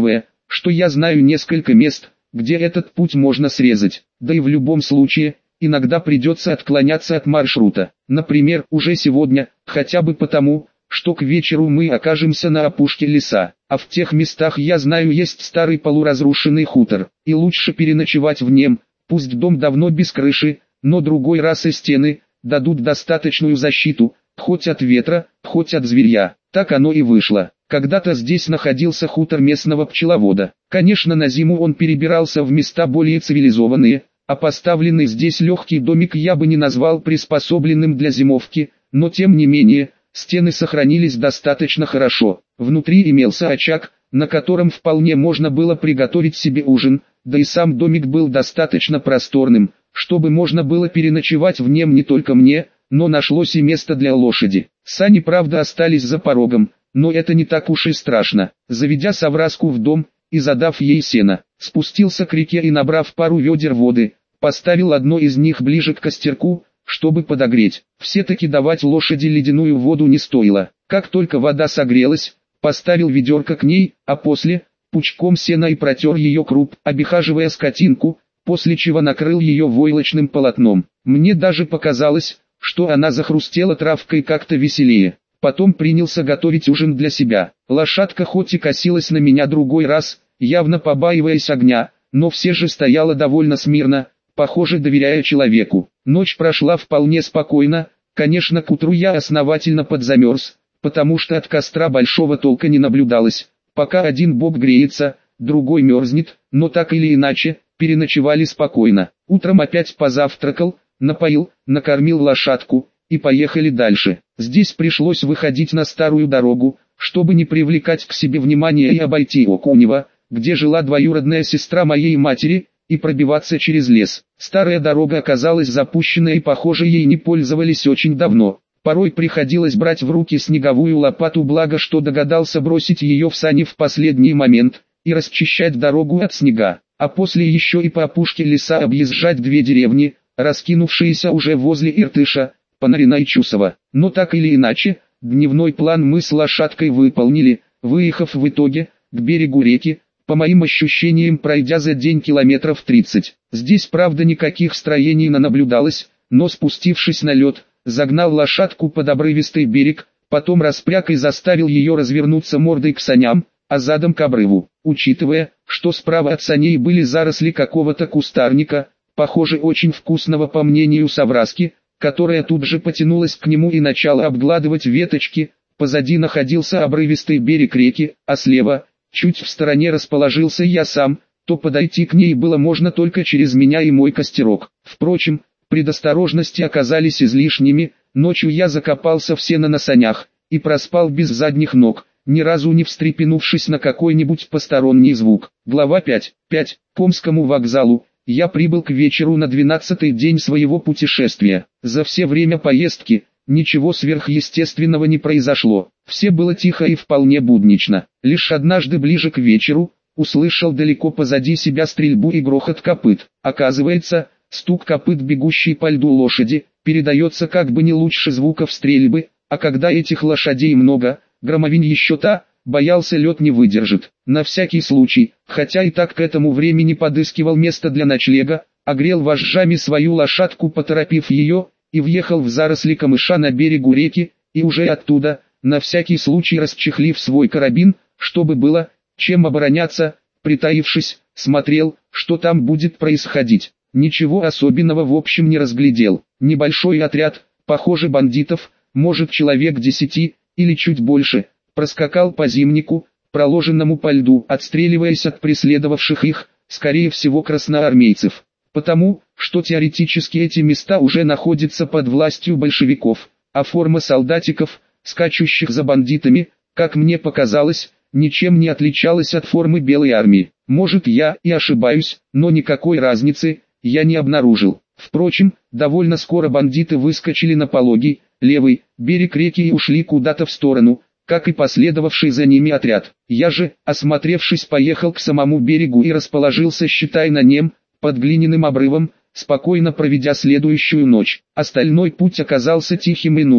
[SPEAKER 1] что я знаю несколько мест, где этот путь можно срезать, да и в любом случае, иногда придется отклоняться от маршрута. Например, уже сегодня, хотя бы потому, что к вечеру мы окажемся на опушке леса, а в тех местах я знаю есть старый полуразрушенный хутор, и лучше переночевать в нем, пусть дом давно без крыши, но другой раз и стены дадут достаточную защиту, хоть от ветра, хоть от зверья. Так оно и вышло. Когда-то здесь находился хутор местного пчеловода. Конечно, на зиму он перебирался в места более цивилизованные, а поставленный здесь легкий домик я бы не назвал приспособленным для зимовки, но тем не менее, стены сохранились достаточно хорошо. Внутри имелся очаг, на котором вполне можно было приготовить себе ужин, да и сам домик был достаточно просторным, чтобы можно было переночевать в нем не только мне, но нашлось и место для лошади. Сани, правда, остались за порогом, но это не так уж и страшно. Заведя совраску в дом и задав ей сено, спустился к реке и, набрав пару ведер воды, поставил одно из них ближе к костерку, чтобы подогреть. Все-таки давать лошади ледяную воду не стоило. Как только вода согрелась, поставил ведерко к ней, а после – пучком сена и протер ее круп, обихаживая скотинку, после чего накрыл ее войлочным полотном. Мне даже показалось, что она захрустела травкой как-то веселее. Потом принялся готовить ужин для себя. Лошадка хоть и косилась на меня другой раз, явно побаиваясь огня, но все же стояла довольно смирно, похоже, доверяя человеку. Ночь прошла вполне спокойно, конечно, к утру я основательно подзамерз, потому что от костра большого толка не наблюдалось. Пока один бок греется, другой мерзнет, но так или иначе, переночевали спокойно. Утром опять позавтракал, напоил, накормил лошадку, и поехали дальше. Здесь пришлось выходить на старую дорогу, чтобы не привлекать к себе внимания и обойти Окунево, где жила двоюродная сестра моей матери, и пробиваться через лес. Старая дорога оказалась запущенной и, похоже, ей не пользовались очень давно. Порой приходилось брать в руки снеговую лопату, благо что догадался бросить ее в сани в последний момент, и расчищать дорогу от снега, а после еще и по опушке леса объезжать две деревни, раскинувшиеся уже возле Иртыша, Панарина и Чусова. Но так или иначе, дневной план мы с лошадкой выполнили, выехав в итоге к берегу реки, по моим ощущениям пройдя за день километров тридцать. Здесь, правда, никаких строений не наблюдалось, но спустившись на лед, загнал лошадку под обрывистый берег, потом распряг и заставил ее развернуться мордой к саням, а задом к обрыву. Учитывая, что справа от саней были заросли какого-то кустарника, похоже, очень вкусного по мнению совраски, которая тут же потянулась к нему и начала обгладывать веточки, позади находился обрывистый берег реки, а слева, чуть в стороне расположился я сам, то подойти к ней было можно только через меня и мой костерок. Впрочем, предосторожности оказались излишними, ночью я закопался в сено на санях, и проспал без задних ног, ни разу не встрепенувшись на какой-нибудь посторонний звук. Глава пять. пять. К Омскому вокзалу. Я прибыл к вечеру на двенадцатый день своего путешествия. За все время поездки, ничего сверхъестественного не произошло. Все было тихо и вполне буднично. Лишь однажды ближе к вечеру, услышал далеко позади себя стрельбу и грохот копыт. Оказывается, стук копыт, бегущей по льду лошади, передается как бы не лучше звуков стрельбы, а когда этих лошадей много, громовень еще та, боялся лед не выдержит. На всякий случай, хотя и так к этому времени подыскивал место для ночлега, огрел вожжами свою лошадку, поторопив ее, и въехал в заросли камыша на берегу реки, и уже оттуда, на всякий случай расчехлив свой карабин, чтобы было чем обороняться, притаившись, смотрел, что там будет происходить. Ничего особенного в общем не разглядел. Небольшой отряд, похоже, бандитов, может человек десяти, или чуть больше, проскакал по зимнику, проложенному по льду, отстреливаясь от преследовавших их, скорее всего, красноармейцев. Потому, что теоретически эти места уже находятся под властью большевиков, а форма солдатиков, скачущих за бандитами, как мне показалось, ничем не отличалась от формы белой армии. Может, я и ошибаюсь, но никакой разницы я не обнаружил. Впрочем, довольно скоро бандиты выскочили на пологий, левый, берег реки и ушли куда-то в сторону, как и последовавший за ними отряд. Я же, осмотревшись, поехал к самому берегу и расположился, считай, на нем, под глиняным обрывом, спокойно проведя следующую ночь. Остальной путь оказался тихим и нудным.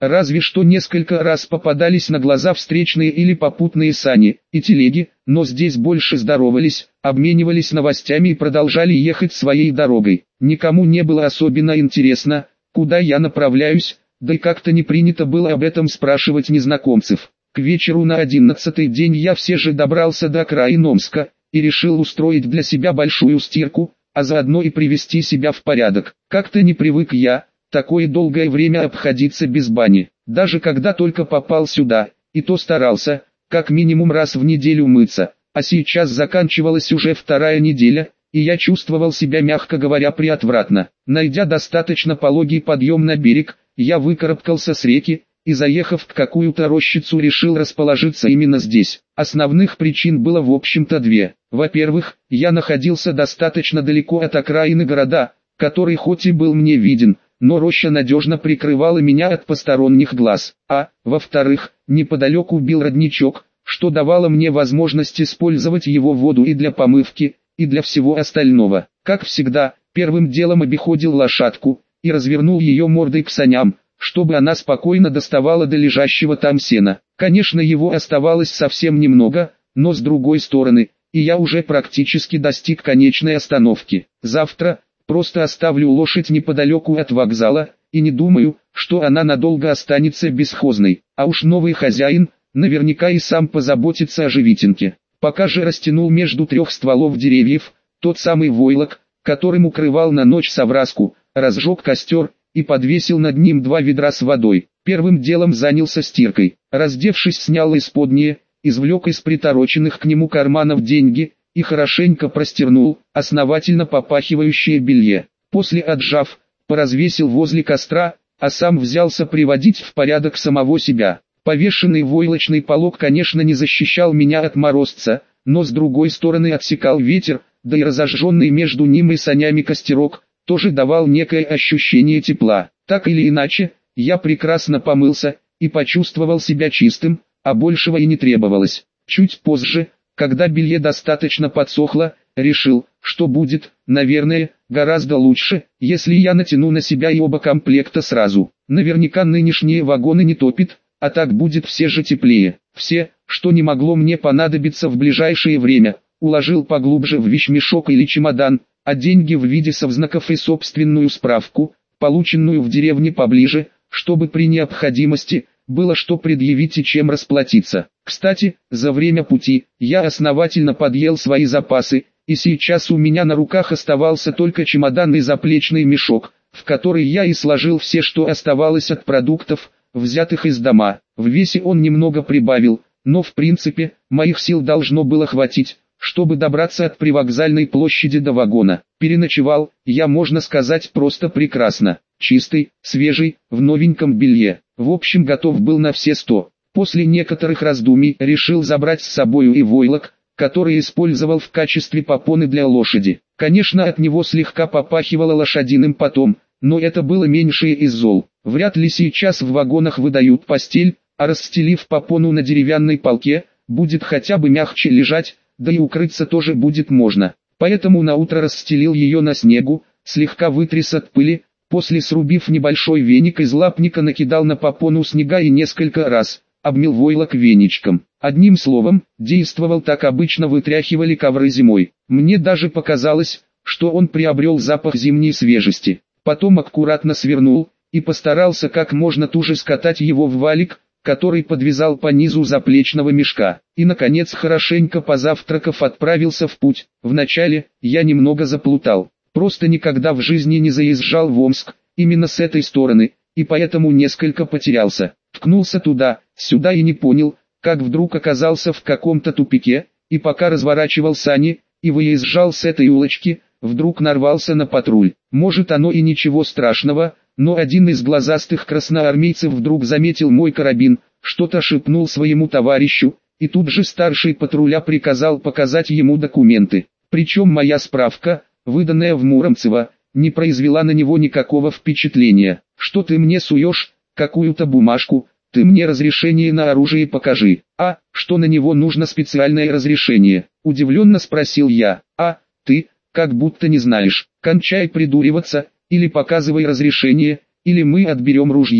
[SPEAKER 1] разве что несколько раз попадались на глаза встречные или попутные сани и телеги, но здесь больше здоровались, обменивались новостями и продолжали ехать своей дорогой. Никому не было особенно интересно, куда я направляюсь, да и как-то не принято было об этом спрашивать незнакомцев. К вечеру на одиннадцатый день я все же добрался до окраин Омска и решил устроить для себя большую стирку, а заодно и привести себя в порядок. Как-то не привык я такое долгое время обходиться без бани. Даже когда только попал сюда, и то старался, как минимум раз в неделю мыться, а сейчас заканчивалась уже вторая неделя, и я чувствовал себя, мягко говоря, приотвратно. Найдя достаточно пологий подъем на берег, я выкарабкался с реки, и заехав к какую-то рощицу решил расположиться именно здесь. Основных причин было в общем-то две. Во-первых, я находился достаточно далеко от окраины города, который хоть и был мне виден, но роща надежно прикрывала меня от посторонних глаз. А, во-вторых, неподалеку бил родничок, что давало мне возможность использовать его воду и для помывки, и для всего остального. Как всегда, первым делом обиходил лошадку и развернул ее мордой к саням, чтобы она спокойно доставала до лежащего там сена. Конечно, его оставалось совсем немного, но с другой стороны, и я уже практически достиг конечной остановки. Завтра просто оставлю лошадь неподалеку от вокзала, и не думаю, что она надолго останется бесхозной. А уж новый хозяин, наверняка и сам позаботится о живитинке. Пока же растянул между трех стволов деревьев, тот самый войлок, которым укрывал на ночь совраску, разжег костер и подвесил над ним два ведра с водой. Первым делом занялся стиркой. Раздевшись, снял исподнее, извлек из притороченных к нему карманов деньги и хорошенько простернул основательно попахивающее белье. После, отжав, поразвесил возле костра, а сам взялся приводить в порядок самого себя. Повешенный войлочный полог, конечно, не защищал меня от морозца, но с другой стороны отсекал ветер, да и разожженный между ним и санями костерок тоже давал некое ощущение тепла. Так или иначе, я прекрасно помылся и почувствовал себя чистым, а большего и не требовалось. Чуть позже, когда белье достаточно подсохло, решил, что будет, наверное, гораздо лучше, если я натяну на себя и оба комплекта сразу. Наверняка нынешние вагоны не топит, а так будет все же теплее. Все, что не могло мне понадобиться в ближайшее время, уложил поглубже в вещмешок или чемодан, а деньги в виде совзнаков и собственную справку, полученную в деревне поближе, чтобы при необходимости было что предъявить и чем расплатиться. Кстати, за время пути я основательно подъел свои запасы, и сейчас у меня на руках оставался только чемодан и заплечный мешок, в который я и сложил все, что оставалось от продуктов, взятых из дома. В весе он немного прибавил, но в принципе, моих сил должно было хватить, чтобы добраться от привокзальной площади до вагона. Переночевал я, можно сказать, просто прекрасно. Чистый, свежий, в новеньком белье. В общем, готов был на все сто. После некоторых раздумий решил забрать с собою и войлок, который использовал в качестве попоны для лошади. Конечно, от него слегка попахивало лошадиным потом, но это было меньшее из зол. Вряд ли сейчас в вагонах выдают постель, а расстелив попону на деревянной полке, будет хотя бы мягче лежать, да и укрыться тоже будет можно. Поэтому наутро расстелил ее на снегу, слегка вытряс от пыли, после, срубив небольшой веник из лапника, накидал на попону снега и несколько раз обмел войлок веничком. Одним словом, действовал так обычно вытряхивали ковры зимой. Мне даже показалось, что он приобрел запах зимней свежести. Потом аккуратно свернул и постарался как можно туже скатать его в валик, который подвязал по низу заплечного мешка. И наконец, хорошенько позавтракав, отправился в путь. Вначале я немного заплутал. Просто никогда в жизни не заезжал в Омск, именно с этой стороны, и поэтому несколько потерялся. Ткнулся туда, сюда и не понял, как вдруг оказался в каком-то тупике, и пока разворачивал сани и выезжал с этой улочки, вдруг нарвался на патруль. Может, оно и ничего страшного, но один из глазастых красноармейцев вдруг заметил мой карабин, что-то шепнул своему товарищу, и тут же старший патруля приказал показать ему документы. Причем моя справка, выданная в Муромцево, не произвела на него никакого впечатления. «Что ты мне суешь, какую-то бумажку, ты мне разрешение на оружие покажи». «А, что на него нужно специальное разрешение?» – удивленно спросил я. «А, ты, как будто не знаешь, кончай придуриваться, или показывай разрешение, или мы отберем ружье».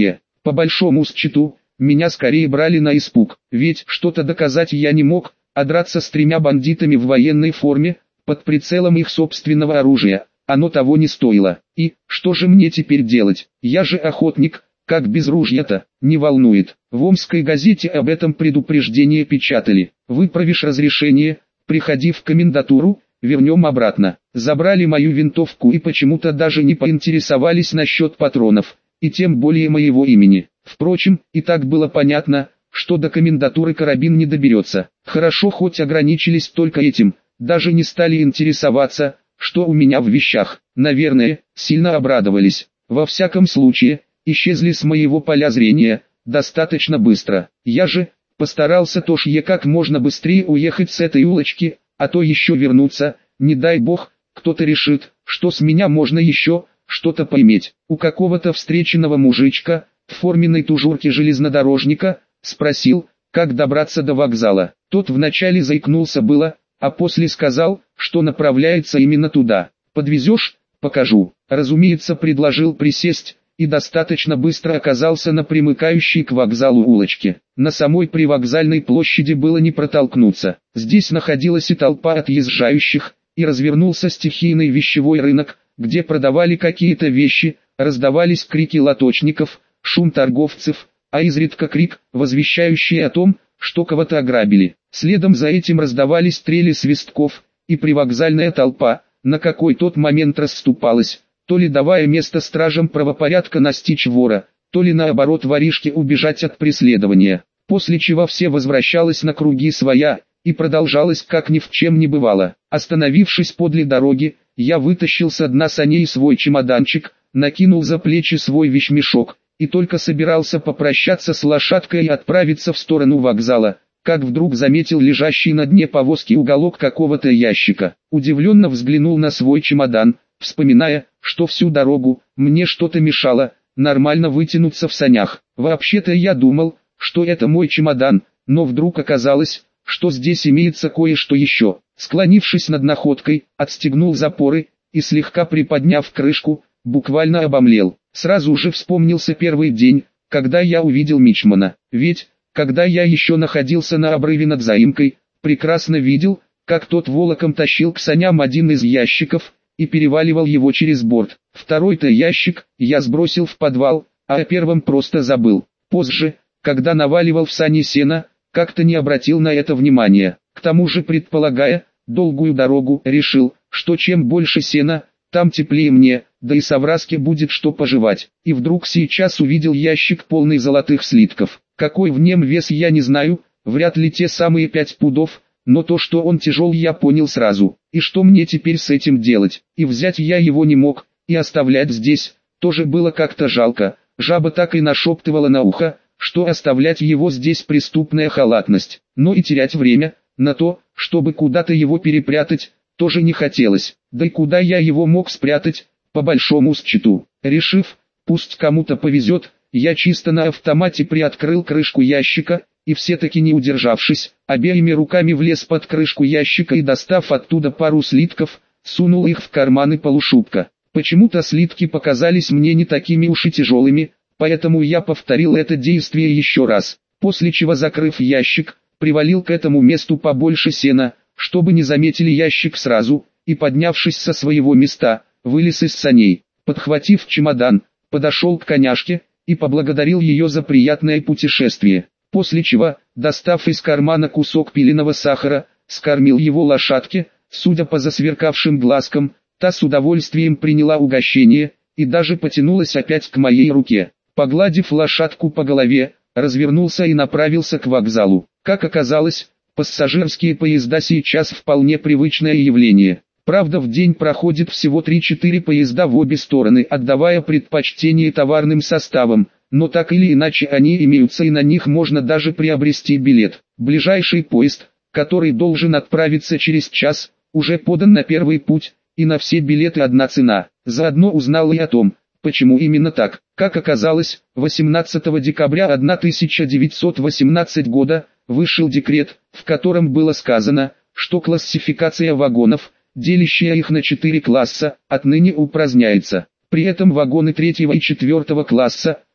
[SPEAKER 1] По большому счету, меня скорее брали на испуг, ведь что-то доказать я не мог, а драться с тремя бандитами в военной форме, под прицелом их собственного оружия, оно того не стоило. И, что же мне теперь делать? Я же охотник, как без ружья-то, не волнует. В Омской газете об этом предупреждение печатали. Выправишь разрешение, приходи в комендатуру, вернем обратно. Забрали мою винтовку и почему-то даже не поинтересовались насчет патронов, и тем более моего имени. Впрочем, и так было понятно, что до комендатуры карабин не доберется. Хорошо хоть ограничились только этим, даже не стали интересоваться, что у меня в вещах. Наверное, сильно обрадовались. Во всяком случае, исчезли с моего поля зрения, достаточно быстро. Я же постарался тоже как можно быстрее уехать с этой улочки, а то еще вернуться, не дай бог, кто-то решит, что с меня можно еще что-то поиметь. У какого-то встреченного мужичка, в форменной тужурке железнодорожника, спросил, как добраться до вокзала. Тот вначале заикнулся было, а после сказал, что направляется именно туда. «Подвезешь? Покажу». Разумеется, предложил присесть, и достаточно быстро оказался на примыкающей к вокзалу улочке. На самой привокзальной площади было не протолкнуться. Здесь находилась и толпа отъезжающих, и развернулся стихийный вещевой рынок, где продавали какие-то вещи, раздавались крики лоточников, шум торговцев, а изредка крик, возвещающий о том, что кого-то ограбили. Следом за этим раздавались трели свистков, и привокзальная толпа, на какой тот момент расступалась, то ли давая место стражам правопорядка настичь вора, то ли наоборот воришке убежать от преследования. После чего все возвращалось на круги своя, и продолжалось как ни в чем не бывало. Остановившись подле дороги, я вытащил со дна саней свой чемоданчик, накинул за плечи свой вещмешок, и только собирался попрощаться с лошадкой и отправиться в сторону вокзала, как вдруг заметил лежащий на дне повозки уголок какого-то ящика. Удивленно взглянул на свой чемодан, вспоминая, что всю дорогу мне что-то мешало нормально вытянуться в санях. Вообще-то я думал, что это мой чемодан, но вдруг оказалось, что здесь имеется кое-что еще. Склонившись над находкой, отстегнул запоры и, слегка приподняв крышку, буквально обомлел. Сразу же вспомнился первый день, когда я увидел мичмана. Ведь, когда я еще находился на обрыве над заимкой, прекрасно видел, как тот волоком тащил к саням один из ящиков и переваливал его через борт. Второй-то ящик я сбросил в подвал, а о первом просто забыл. Позже, когда наваливал в сани сена, как-то не обратил на это внимания. К тому же, предполагая долгую дорогу, решил, что чем больше сена, там теплее мне, да и совраске будет что пожевать. И вдруг сейчас увидел ящик полный золотых слитков. Какой в нем вес я не знаю, вряд ли те самые пять пудов, но то, что он тяжел, я понял сразу. И что мне теперь с этим делать? И взять я его не мог, и оставлять здесь, тоже было как-то жалко. Жаба так и нашептывала на ухо, что оставлять его здесь преступная халатность. Но и терять время на то, чтобы куда-то его перепрятать, тоже не хотелось. Да и куда я его мог спрятать, по большому счету. Решив, пусть кому-то повезет, я чисто на автомате приоткрыл крышку ящика, и все-таки не удержавшись, обеими руками влез под крышку ящика и, достав оттуда пару слитков, сунул их в карманы полушубка. Почему-то слитки показались мне не такими уж и тяжелыми, поэтому я повторил это действие еще раз, после чего, закрыв ящик, привалил к этому месту побольше сена, чтобы не заметили ящик сразу, и, поднявшись со своего места, вылез из саней. Подхватив чемодан, подошел к коняшке и поблагодарил ее за приятное путешествие, после чего, достав из кармана кусок пиленого сахара, скормил его лошадке. Судя по засверкавшим глазкам, та с удовольствием приняла угощение и даже потянулась опять к моей руке. Погладив лошадку по голове, развернулся и направился к вокзалу. Как оказалось, пассажирские поезда сейчас вполне привычное явление. Правда, в день проходит всего три-четыре поезда в обе стороны, отдавая предпочтение товарным составам, но так или иначе они имеются, и на них можно даже приобрести билет. Ближайший поезд, который должен отправиться через час, уже подан на первый путь, и на все билеты одна цена. Заодно узнал и о том, почему именно так. Как оказалось, восемнадцатого декабря тысяча девятьсот восемнадцатого года вышел декрет, в котором было сказано, что классификация вагонов, делящая их на четыре класса, отныне упраздняется. При этом вагоны третьего и четвертого класса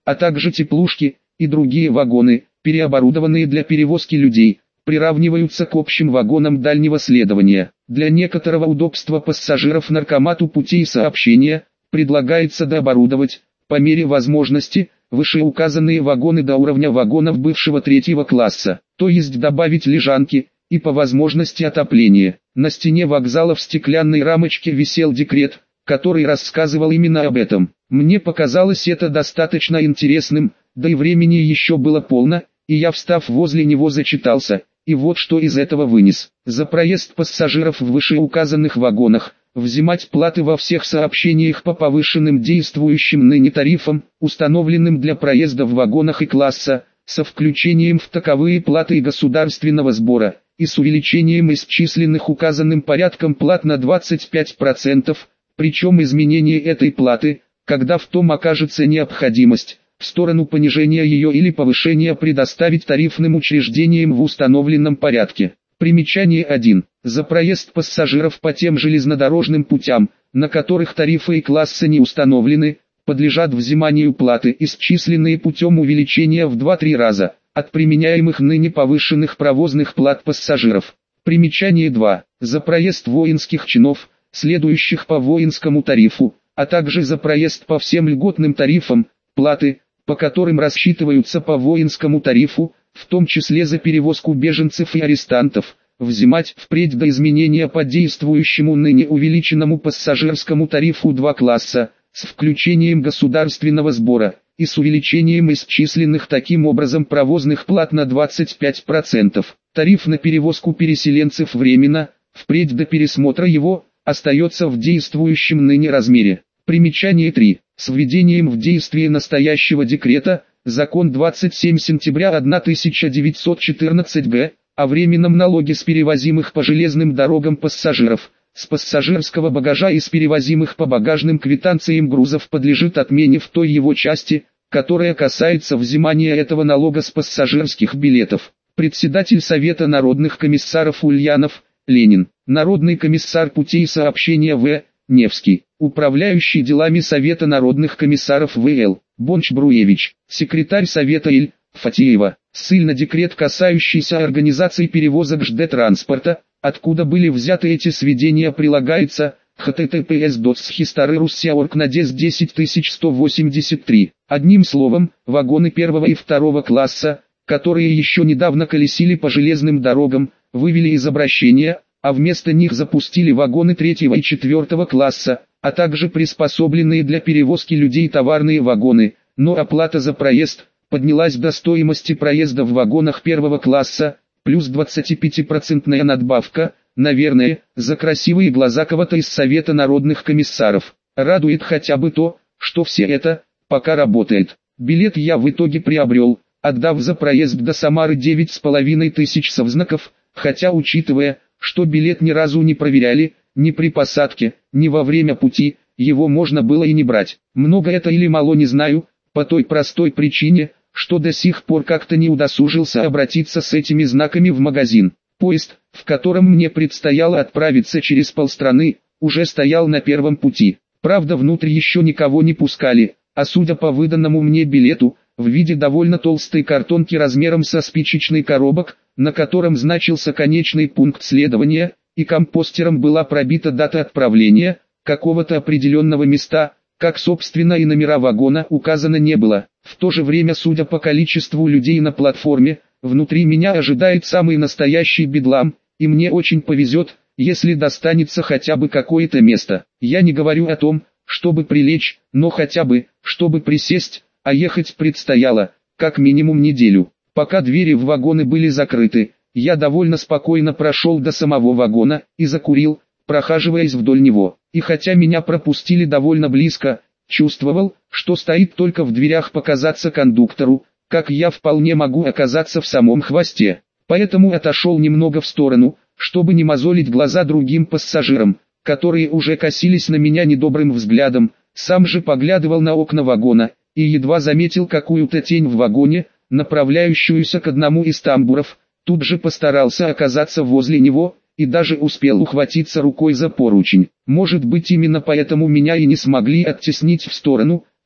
[SPEAKER 1] а также теплушки и другие вагоны, переоборудованные для перевозки людей, приравниваются к общим вагонам дальнего следования. Для некоторого удобства пассажиров наркомату путей сообщения предлагается дооборудовать, по мере возможности, вышеуказанные вагоны до уровня вагонов бывшего третьего класса, то есть добавить лежанки и по возможности отопление. На стене вокзала в стеклянной рамочке висел декрет, который рассказывал именно об этом. Мне показалось это достаточно интересным, да и времени еще было полно, и я, встав возле него, зачитался, и вот что из этого вынес. За проезд пассажиров в вышеуказанных вагонах взимать платы во всех сообщениях по повышенным действующим ныне тарифам, установленным для проезда в вагонах и класса, со включением в таковые платы и государственного сбора, и с увеличением исчисленных указанным порядком плат на двадцать пять процентов, причем изменение этой платы, когда в том окажется необходимость, в сторону понижения ее или повышения предоставить тарифным учреждениям в установленном порядке. Примечание один. За проезд пассажиров по тем железнодорожным путям, на которых тарифы и классы не установлены, подлежат взиманию платы, исчисленные путем увеличения в два-три раза, от применяемых ныне повышенных провозных плат пассажиров. Примечание два. За проезд воинских чинов, следующих по воинскому тарифу, а также за проезд по всем льготным тарифам, платы, по которым рассчитываются по воинскому тарифу, в том числе за перевозку беженцев и арестантов, взимать впредь до изменения по действующему ныне увеличенному пассажирскому тарифу два класса, с включением государственного сбора, и с увеличением исчисленных таким образом провозных плат на двадцать пять процентов. Тариф на перевозку переселенцев временно, впредь до пересмотра его, остается в действующем ныне размере. Примечание три. С введением в действие настоящего декрета, закон двадцать седьмого сентября тысяча девятьсот четырнадцатого года, о временном налоге с перевозимых по железным дорогам пассажиров, с пассажирского багажа и с перевозимых по багажным квитанциям грузов подлежит отмене в той его части, которая касается взимания этого налога с пассажирских билетов. Председатель Совета народных комиссаров Ульянов, Ленин, Народный комиссар путей сообщения В. Невский, управляющий делами Совета народных комиссаров В Л. Бонч-Бруевич, секретарь Совета Иль. Фатеева, ссыльно декрет, касающийся организации перевозок Ж Д транспорта, откуда были взяты эти сведения, прилагается эйч ти ти пи эс дот хистори руссия точка орг надес десять тысяч сто восемьдесят три. Одним словом, вагоны первого и второго класса, которые еще недавно колесили по железным дорогам, вывели из обращения, а вместо них запустили вагоны третьего и четвертого класса, а также приспособленные для перевозки людей товарные вагоны, но оплата за проезд поднялась до стоимости проезда в вагонах первого класса, плюс двадцатипятипроцентная надбавка, наверное, за красивые глаза кого-то из Совета народных комиссаров. Радует хотя бы то, что все это пока работает. Билет я в итоге приобрел, отдав за проезд до Самары девять с половиной тысяч совзнаков, хотя, учитывая, что билет ни разу не проверяли, ни при посадке, ни во время пути, его можно было и не брать. Много это или мало, не знаю, по той простой причине, что до сих пор как-то не удосужился обратиться с этими знаками в магазин. Поезд, в котором мне предстояло отправиться через полстраны, уже стоял на первом пути. Правда, внутрь еще никого не пускали, а судя по выданному мне билету, в виде довольно толстой картонки размером со спичечный коробок, на котором значился конечный пункт следования, и компостером была пробита дата отправления, какого-то определенного места, как собственно и номера вагона указано не было. В то же время, судя по количеству людей на платформе, внутри меня ожидает самый настоящий бедлам, и мне очень повезет, если достанется хотя бы какое-то место. Я не говорю о том, чтобы прилечь, но хотя бы, чтобы присесть, а ехать предстояло, как минимум неделю. Пока двери в вагоны были закрыты, я довольно спокойно прошел до самого вагона и закурил, прохаживаясь вдоль него. И хотя меня пропустили довольно близко, чувствовал, что стоит только в дверях показаться кондуктору, как я вполне могу оказаться в самом хвосте. Поэтому отошел немного в сторону, чтобы не мозолить глаза другим пассажирам, которые уже косились на меня недобрым взглядом. Сам же поглядывал на окна вагона, и едва заметил какую-то тень в вагоне, направляющуюся к одному из тамбуров, тут же постарался оказаться возле него, и даже успел ухватиться рукой за поручень. Может быть, именно поэтому меня и не смогли оттеснить в сторону,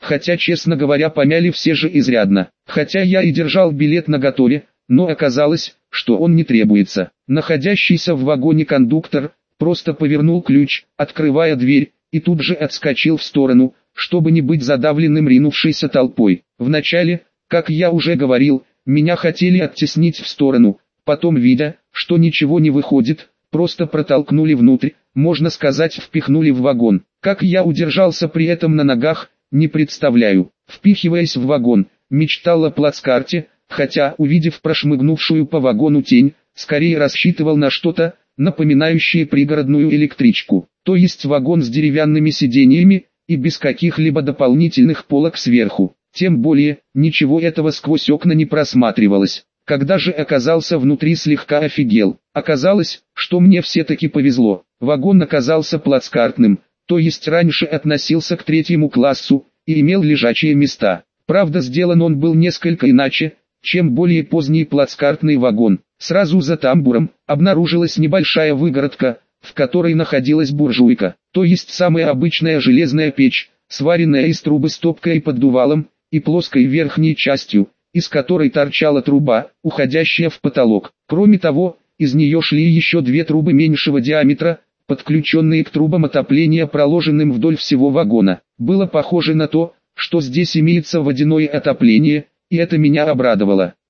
[SPEAKER 1] хотя, честно говоря, помяли все же изрядно. Хотя я и держал билет наготове, но оказалось, что он не требуется. Находящийся в вагоне кондуктор просто повернул ключ, открывая дверь, и тут же отскочил в сторону, чтобы не быть задавленным ринувшейся толпой. Вначале, как я уже говорил, меня хотели оттеснить в сторону, потом, видя, что ничего не выходит, просто протолкнули внутрь, можно сказать, впихнули в вагон. Как я удержался при этом на ногах, не представляю. Впихиваясь в вагон, мечтал о плацкарте, хотя, увидев прошмыгнувшую по вагону тень, скорее рассчитывал на что-то, напоминающее пригородную электричку, то есть вагон с деревянными сиденьями и без каких-либо дополнительных полок сверху. Тем более, ничего этого сквозь окна не просматривалось. Когда же оказался внутри, слегка офигел. Оказалось, что мне все-таки повезло. Вагон оказался плацкартным, то есть раньше относился к третьему классу и имел лежачие места. Правда, сделан он был несколько иначе, чем более поздний плацкартный вагон. Сразу за тамбуром обнаружилась небольшая выгородка, в которой находилась буржуйка, то есть самая обычная железная печь, сваренная из трубы с топкой и поддувалом, и плоской верхней частью, из которой торчала труба, уходящая в потолок. Кроме того, из нее шли еще две трубы меньшего диаметра, подключенные к трубам отопления, проложенным вдоль всего вагона. Было похоже на то, что здесь имеется водяное отопление, и это меня обрадовало.